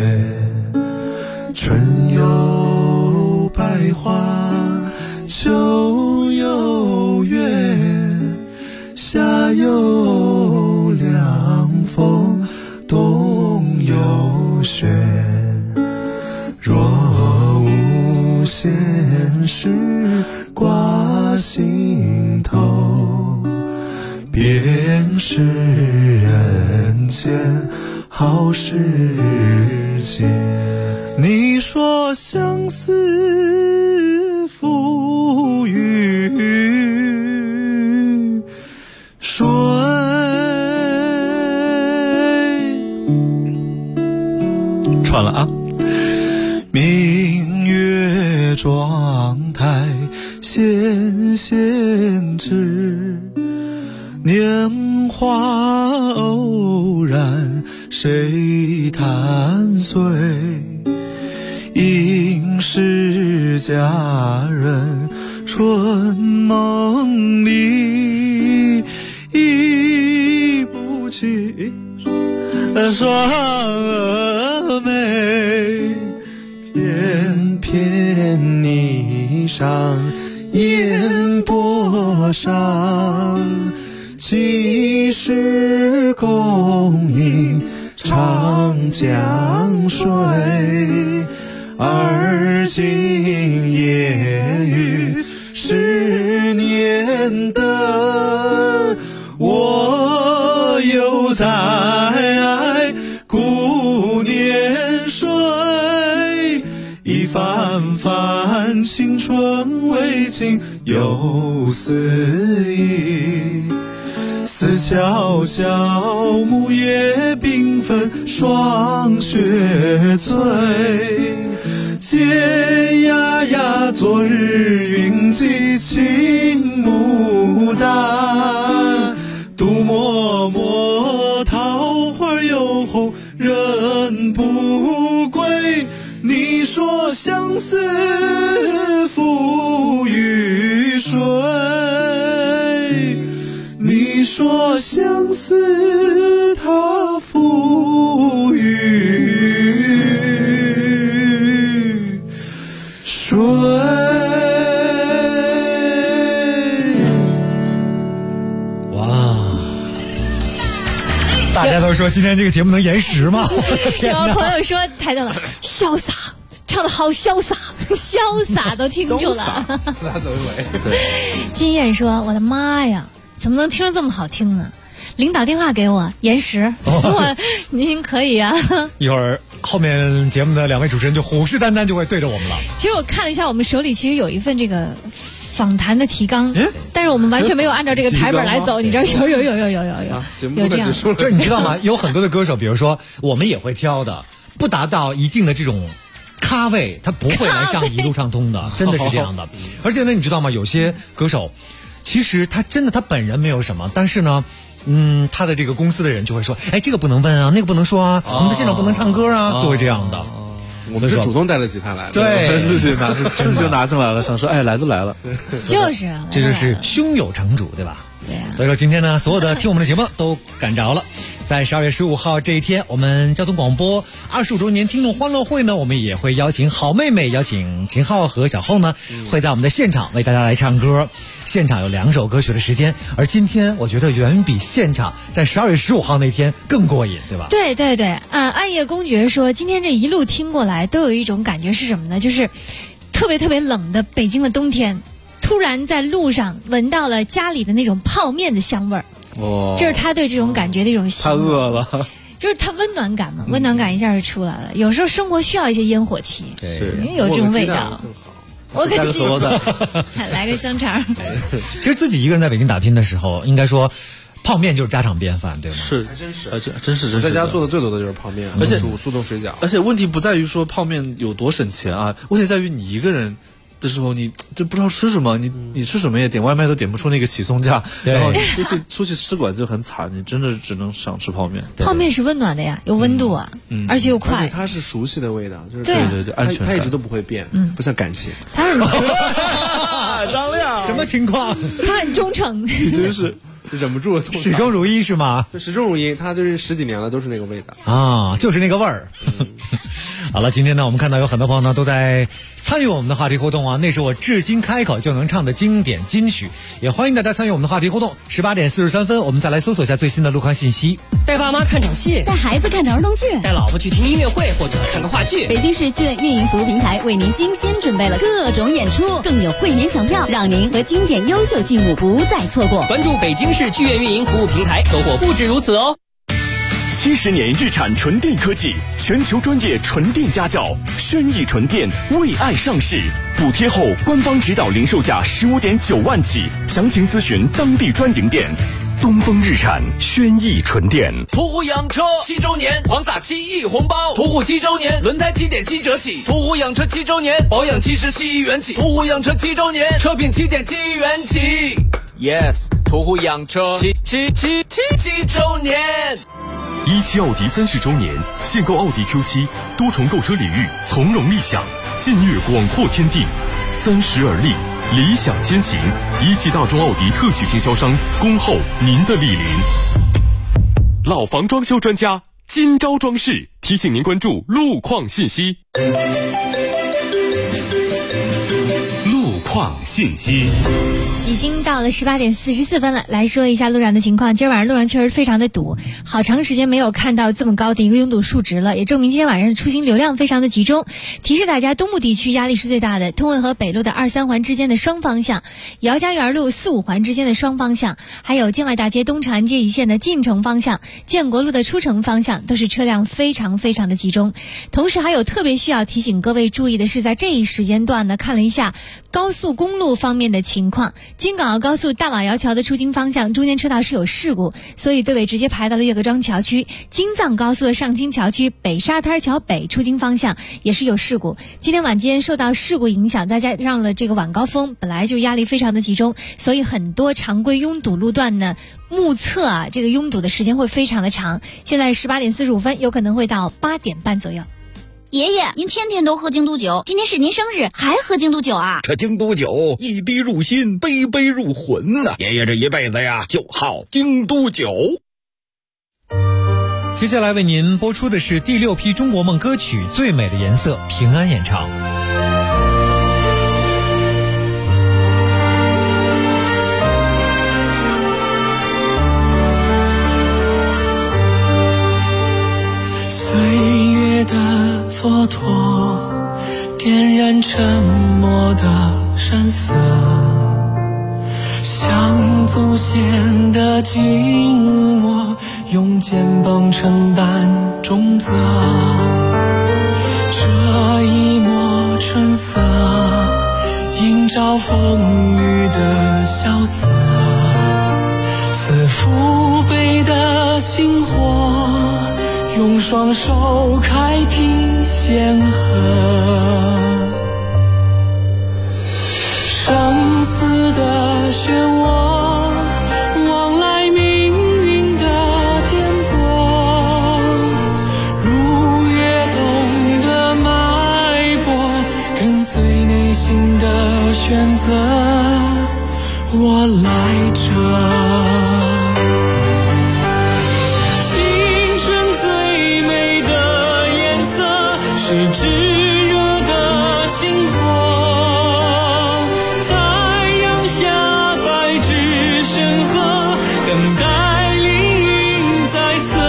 春有百花，秋有月，夏有凉风，冬有雪。若无闲事挂心头， 便是人间好时节。你说相思付与水， 串了啊。 明月妆台纤纤指，年华偶然谁弹碎？应是佳人春梦里忆不起双蛾眉，翩翩霓裳烟波上，几时共饮长江水？而今夜雨10年灯，我又在顾年水。一番番青春未尽又思忆，思悄悄木叶缤纷霜雪醉。嗟呀呀昨日云髻青牡丹，独默默桃花又红人不归。你说相思付与水，你说相思它付与水。 哇！大家都说今天这个节目能延时吗？我的天哪！ 有朋友说台长了，潇洒，唱的好潇洒，潇洒都听住了。 潇洒怎么回？ 金燕说：“我的妈呀，怎么能听着这么好听呢？”领导电话给我，延时。您可以啊。 一会儿后面节目的两位主持人就虎视眈眈就会对着我们了。 其实我看了一下，我们手里其实有一份这个访谈的提纲，但是我们完全没有按照这个台本来走，你知道？有，有这样。 就你知道吗？有很多的歌手，比如说我们也会挑的，不达到一定的这种咖位，他不会来上一路畅通的，真的是这样的。而且呢，你知道吗？有些歌手，其实他本人没有什么，但是呢，他的这个公司的人就会说，哎，这个不能问啊，那个不能说啊，我们的现场不能唱歌啊，都会这样的。 我们是主动带了吉他来的， 对， 自己就拿进来了，想说，哎，来都来了， 就是啊， 这就是胸有成竹，对吧？ 对啊。 所以说今天呢，所有的听我们的节目都赶着了。在12月15号这一天，我们交通广播25周年听众欢乐会呢，我们也会邀请好妹妹，邀请秦昊和小厚呢，会在我们的现场为大家来唱歌。现场有2首歌曲的时间，而今天我觉得远比现场在12月15号那天更过瘾，对吧？ 对对对，暗夜公爵说，今天这一路听过来，都有一种感觉是什么呢？就是特别特别冷的北京的冬天，突然在路上闻到了家里的那种泡面的香味儿。哦，这是他对这种感觉的一种形容。 太饿了， 就是他温暖感嘛，温暖感一下就出来了。有时候生活需要一些烟火气， 是有这种味道。我可鸡蛋， 来个香肠。 其实自己一个人在北京打拼的时候，应该说泡面就是家常便饭，对吗？ 是， 还真是， 真是在家做的最多的就是泡面， 而且煮速冻水饺。 而且问题不在于说泡面有多省钱啊，问题在于你一个人的时候，你就不知道吃什么，你吃什么也点外卖都点不出那个起送价，然后你出去吃馆就很惨，你真的只能想吃泡面。 泡面是温暖的呀，有温度啊，而且又快， 而且它是熟悉的味道，就是对，安全感， 它一直都不会变，不像感情。 张亮， 什么情况？ 他很忠诚， 真是忍不住了， 始终如一是吗？ 始终如一，它就是10几年了，都是那个味道啊，就是那个味儿。好了，今天呢，我们看到有很多朋友呢都在参与我们的话题互动啊，那是我至今开口就能唱的经典金曲，也欢迎大家参与我们的话题互动。18点43分，我们再来搜索一下最新的路况信息。 带爸妈看场戏， 带孩子看场儿童剧， 带老婆去听音乐会或者看个话剧。 北京市剧院运营服务平台为您精心准备了各种演出，更有会员抢票，让您和经典优秀剧目不再错过。 关注北京市市剧院运营服务平台，收获不止如此哦。 70年日产纯电科技，全球专业纯电家教，轩逸纯电为爱上市，补贴后官方指导零售价15.9万起，详情咨询当地专营店。东风日产轩逸纯电。 途虎养车7周年狂撒7亿红包，途虎7周年轮胎7.7折起，途虎养车7周年保养77元起，途虎养车7周年车品7.7元起。Yes， 途虎养车7周年。 17奥迪30周年，限购奥迪 Q7，多重购车礼遇从容立享，劲跃广阔天地，30而立，理想先行。17大众奥迪特许经销商，恭候您的莅临。老房装修专家金招装饰提醒您关注路况信息。路况信息。 已经到了18点44分了，来说一下路上的情况。今儿晚上路上确实非常的堵，好长时间没有看到这么高的一个拥堵数值了，也证明今天晚上出行流量非常的集中。提示大家，东部地区压力是最大的，通渭河北路的2、3环之间的双方向，姚家园路4、5环之间的双方向，还有建外大街东长安街一线的进城方向，建国路的出城方向都是车辆非常的集中。同时还有特别需要提醒各位注意的是，在这一时间段呢，看了一下高速公路方面的情况。京港澳高速大马窑桥的出京方向中间车道是有事故，所以队尾直接排到了岳各庄桥区。京藏高速的上京桥区北沙滩桥北出京方向也是有事故。今天晚间受到事故影响，再加上了这个晚高峰，本来就压力非常的集中，所以很多常规拥堵路段呢，目测这个拥堵的时间会非常的长。现在18点45分，有可能会到8点半左右。 爷爷，您天天都喝京都酒，今天是您生日，还喝京都酒啊？ 这京都酒一滴入心，杯杯入魂呐！爷爷这一辈子呀，就好京都酒。 接下来为您播出的是第6批中国梦歌曲《最美的颜色》，平安演唱。 岁月的蹉跎，点燃沉默的山色，像祖先的紧握，用肩膀承担重责。这一抹春色，映照风雨的萧瑟，似父辈的星火，用双手开辟险河。生死的漩涡，往来命运的颠簸，如跃动的脉搏，跟随内心的选择，我来这。是炙热的星火，太阳下白纸深河，等待凌云再色。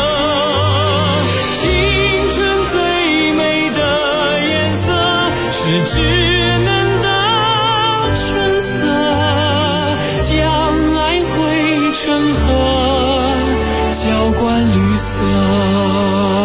青春最美的颜色，是稚嫩的春色，将爱汇成河，浇灌绿色。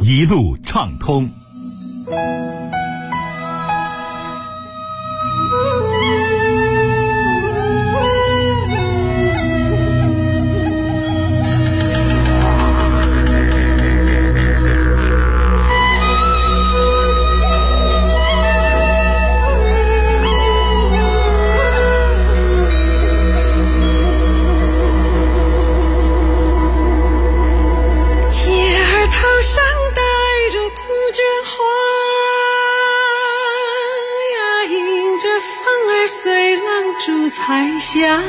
一路畅通。 彩霞，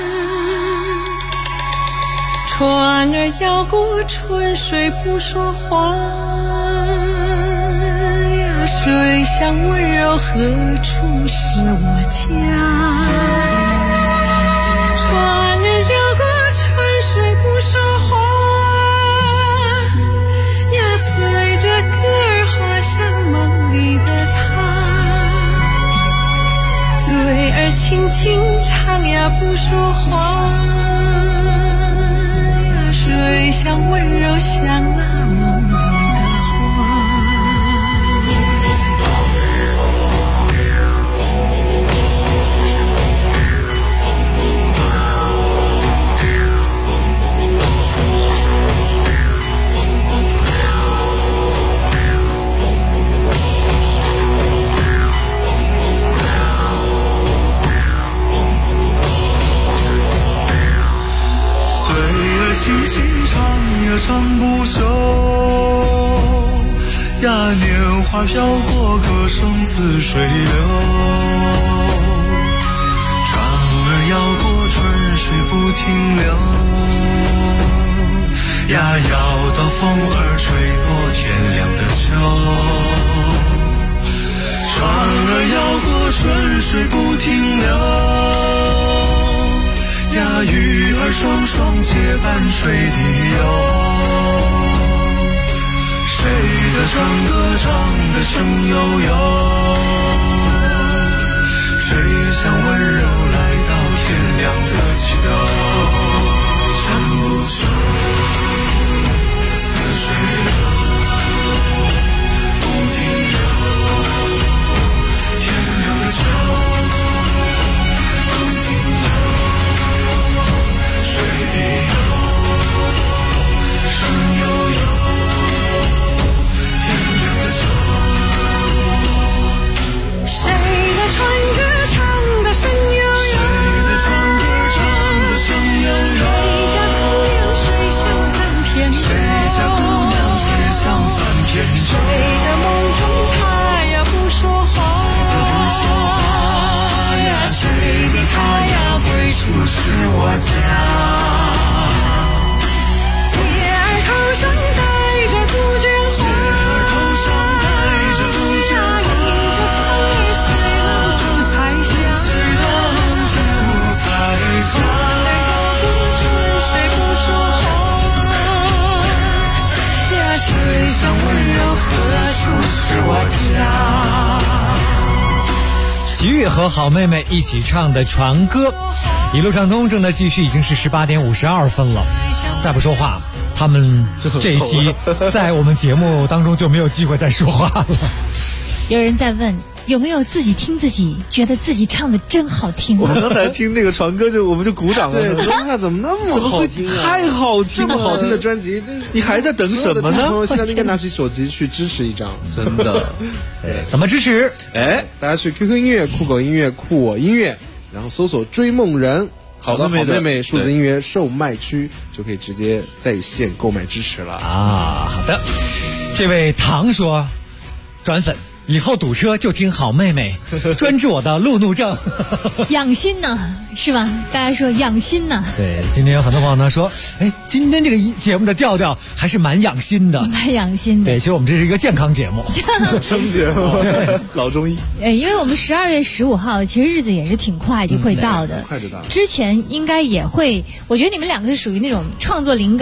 船儿摇过春水不说话呀，水乡温柔何处是我家？船儿摇过春水不说话呀，随着歌儿滑向梦里的他。嘴儿轻轻唱呀不说话呀，水乡温柔像那梦里的花。 轻轻唱呀唱不休呀，年华飘过，歌声似水流。船儿摇过，春水不停留呀，摇到风儿吹破天亮的秋。船儿摇过，春水不停留呀，鱼儿双双结伴水底游。谁的船歌唱得声悠悠，水乡温柔来到天亮的秋。山不休，似水流，不停留，天亮的秋。谁的梦中他呀不说话呀，谁的他呀归处是我家。姐儿头上戴着杜鹃花，呀，迎着风儿随浪逐彩霞。船儿摇过春水不说话呀，水乡温柔何处是我家。 齐豫和好妹妹一起唱的船歌，一路畅通正在继续，已经是18点52分了。再不说话，他们这一期在我们节目当中就没有机会再说话了。 有人在问有没有自己听自己觉得自己唱的真好听。 我们刚才听那个船歌我们就鼓掌了。 对，说看怎么那么好听啊， 太好听了， 这么好听的专辑， 你还在等什么呢？ 现在应该拿起手机去支持一张， 真的。 对，怎么支持？ 大家去 QQ 音乐、酷狗音乐、酷我音乐，然后搜索追梦人，好妹妹数字音乐售卖区，就可以直接在线购买支持了啊。好的，这位唐说转粉。以后堵车就听好妹妹，专治我的路怒症。 养心呐，是吧？大家说养心呐。 对，今天有很多朋友呢说，今天这个节目的调调还是蛮养心的， 蛮养心的。 对，其实我们这是一个健康节目， 生节目， 老中医。 因为我们12月15号，其实日子也是挺快就会到的， 快就到了。 之前应该也会，我觉得你们两个是属于那种创作灵感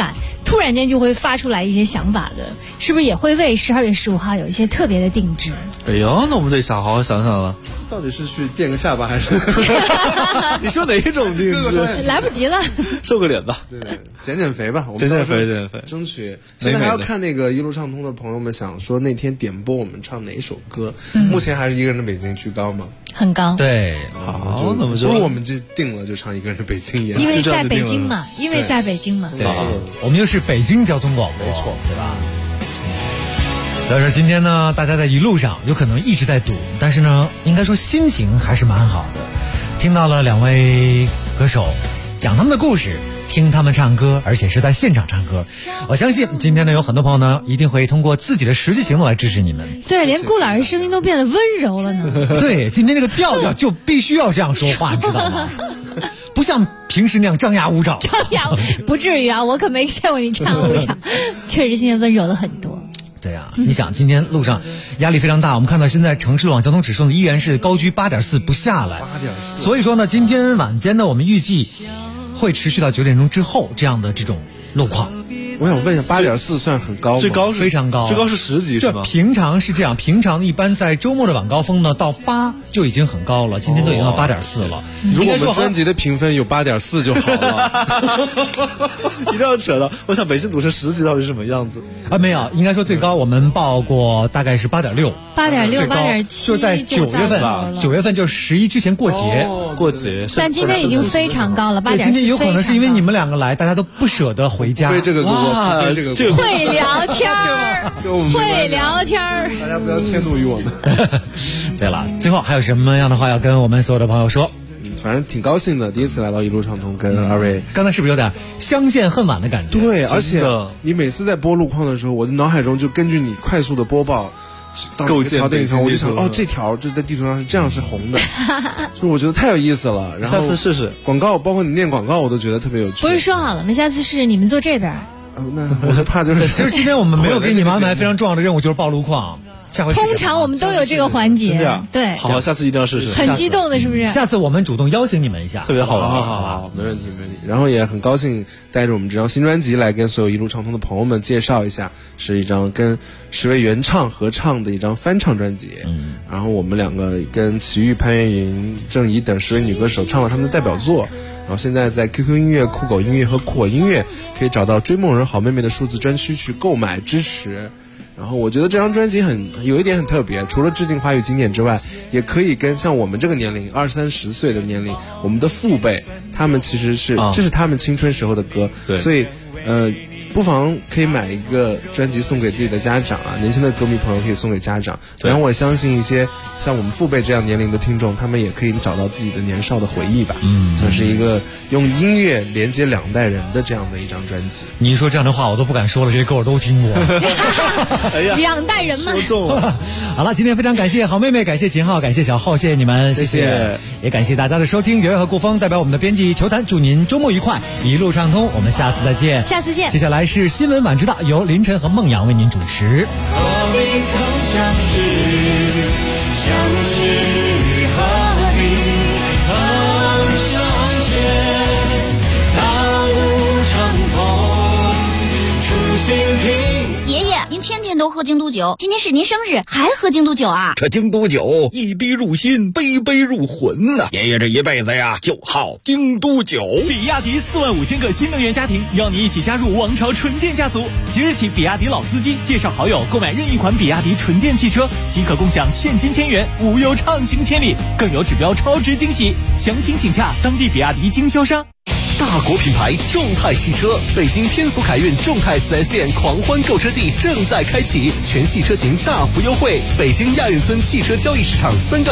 突然间就会发出来一些想法的，是不是也会为12月15号有一些特别的定制？ 哎呦，那我们得好好想想了， 到底是去垫个下巴还是？ 你说哪一种定制？ 来不及了， 瘦个脸吧， 对，减肥吧， 减肥， 争取。现在还要看那个一路畅通的朋友们想说那天点播我们唱哪一首歌，目前还是一个人的北京居高吗？ 很高。 对， 好，那么不如我们就定了，就唱一个人的北京也。 因为在北京嘛，因为在北京嘛。 对，我们又是北京交通广播， 没错， 对吧？所以说今天呢，大家在一路上有可能一直在堵，但是呢，应该说心情还是蛮好的。听到了2位歌手讲他们的故事，听他们唱歌，而且是在现场唱歌。我相信今天呢，有很多朋友呢，一定会通过自己的实际行动来支持你们。 对，连顾老师声音都变得温柔了呢。 对，今天这个调调就必须要这样说话，你知道吗？不像平时那样张牙舞爪。 张牙不至于啊，我可没见过你张牙舞爪。确实今天温柔了很多。 对啊，你想今天路上压力非常大，我们看到现在城市路网交通指数呢依然是高居8.4不下来，8.4。所以说呢，今天晚间呢，我们预计会持续到9点钟之后这样的这种路况。 我想问一下，8.4算很高吗？ 最高是非常高， 最高是10级是吗？ 平常是这样，平常一般在周末的晚高峰呢，到8就已经很高了，今天都已经到8.4了。 如果我们专辑的评分有8.4就好了， 一定要扯到。我想北京堵成10级到底是什么样子啊？没有，应该说最高我们报过大概是8.6、 8.6、8.7， 就在9月份，9月份就是11之前过节， 但今天已经非常高了，8.4。 今天有可能是因为你们2个来，大家都不舍得回家。 对这个会聊天儿，会聊天儿， 大家不要迁怒于我们。 对了，最后还有什么样的话要跟我们所有的朋友说？ 反正挺高兴的，第一次来到一路畅通，跟2位， 刚才是不是有点相见恨晚的感觉？ 对，而且你每次在播路况的时候，我的脑海中就根据你快速的播报， 构建地图，我就想这条就在地图上是这样是红的，就是我觉得太有意思了。然后下次试试广告，包括你念广告，我都觉得特别有趣。 不是说好了吗？下次是你们坐这边。 那我就怕就是， 其实今天我们没有给你们安排非常重要的任务，就是报路况。 通常我们都有这个环节，对， 好，下次一定要试试。 很激动的是不是？ 下次我们主动邀请你们一下， 特别好， 好，没问题。然后也很高兴带着我们这张新专辑来跟所有一路畅通的朋友们介绍一下，是一张跟10位原唱合唱的一张翻唱专辑。然后我们2个跟齐豫、潘越云、郑怡等10位女歌手唱了他们的代表作。然后现在在 QQ 音乐、酷狗音乐和酷我音乐可以找到追梦人好妹妹的数字专区去购买支持。然后我觉得这张专辑有一点很特别，除了致敬华语经典之外，也可以跟像我们这个年龄20-30岁的年龄，我们的父辈，他们其实是这是他们青春时候的歌，所以不妨可以买一个专辑送给自己的家长啊，年轻的歌迷朋友可以送给家长。然后我相信一些像我们父辈这样年龄的听众，他们也可以找到自己的年少的回忆吧。这是一个用音乐连接2代人的这样的一张专辑。 你一说这样的话，我都不敢说了，这些歌我都听过。 哎呀，2代人嘛， 说中了。 好了，今天非常感谢好妹妹，感谢秦昊，感谢小浩，谢谢你们， 谢谢， 也感谢大家的收听。圆圆和顾峰代表我们的编辑球坛，祝您周末愉快，一路畅通。我们下次再见， 下次见。 接下来是新闻晚知道，由林晨和孟阳为您主持。 何必曾相识，相知何必曾相见，大雾长空，初心平。 爷爷，您天天都喝京都酒，今天是您生日，还喝京都酒啊？ 这京都酒一滴入心，杯杯入魂呐！爷爷这一辈子呀，就好京都酒。 比亚迪45000个新能源家庭，邀你一起加入王朝纯电家族。即日起，比亚迪老司机介绍好友购买任意款比亚迪纯电汽车，即可共享现金1000元，无忧畅行千里，更有指标超值惊喜。详情请洽当地比亚迪经销商。 大国品牌众泰汽车，北京天府凯运众泰 4S 店狂欢购车季正在开启，全系车型大幅优惠。北京亚运村汽车交易市场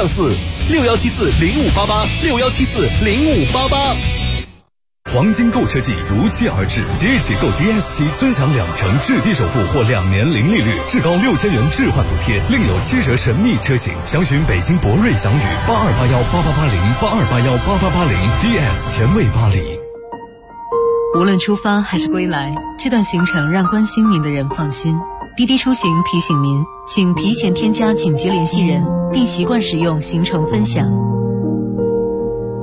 3-46174-0588，6174-0588。 黄金购车季如期而至，即日起购 DS7尊享2%置地首付或2年零利率，至高6000元置换补贴，另有7折神秘车型。详询北京博瑞祥宇8281888082818880 DS 前卫巴黎。 无论出发还是归来，这段行程让关心您的人放心。滴滴出行提醒您，请提前添加紧急联系人，并习惯使用行程分享。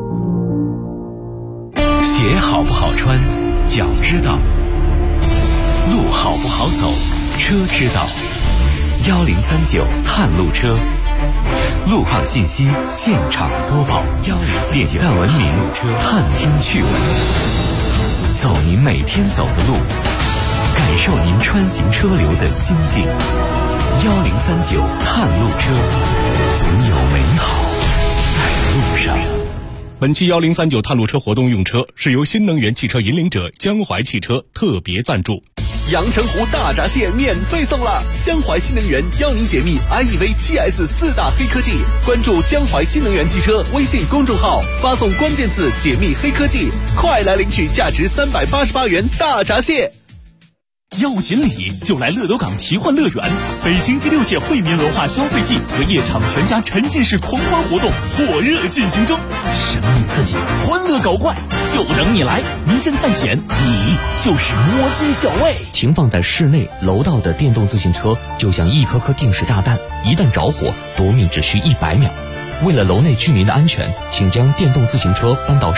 鞋好不好穿，脚知道。 路好不好走，车知道。1039探路车，路况信息现场播报，点赞文明，探听趣闻，走您每天走的路，感受您穿行车流的心境。1039探路车，总有美好在路上。 本期1039探路车活动用车是由新能源汽车引领者江淮汽车特别赞助。 阳澄湖大闸蟹免费送了，江淮新能源邀您解密 IEV 7S 4大黑科技，关注江淮新能源汽车微信公众号，发送关键字解密黑科技，快来领取价值388元大闸蟹。 要锦鲤就来乐斗港奇幻乐园，北京第6届惠民文化消费季和夜场全家沉浸式狂欢活动火热进行中，神秘刺激，欢乐搞怪，就等你来！迷神探险，你就是摸金校尉。 停放在室内楼道的电动自行车就像一颗颗定时炸弹，一旦着火，夺命只需100秒。为了楼内居民的安全，请将电动自行车搬到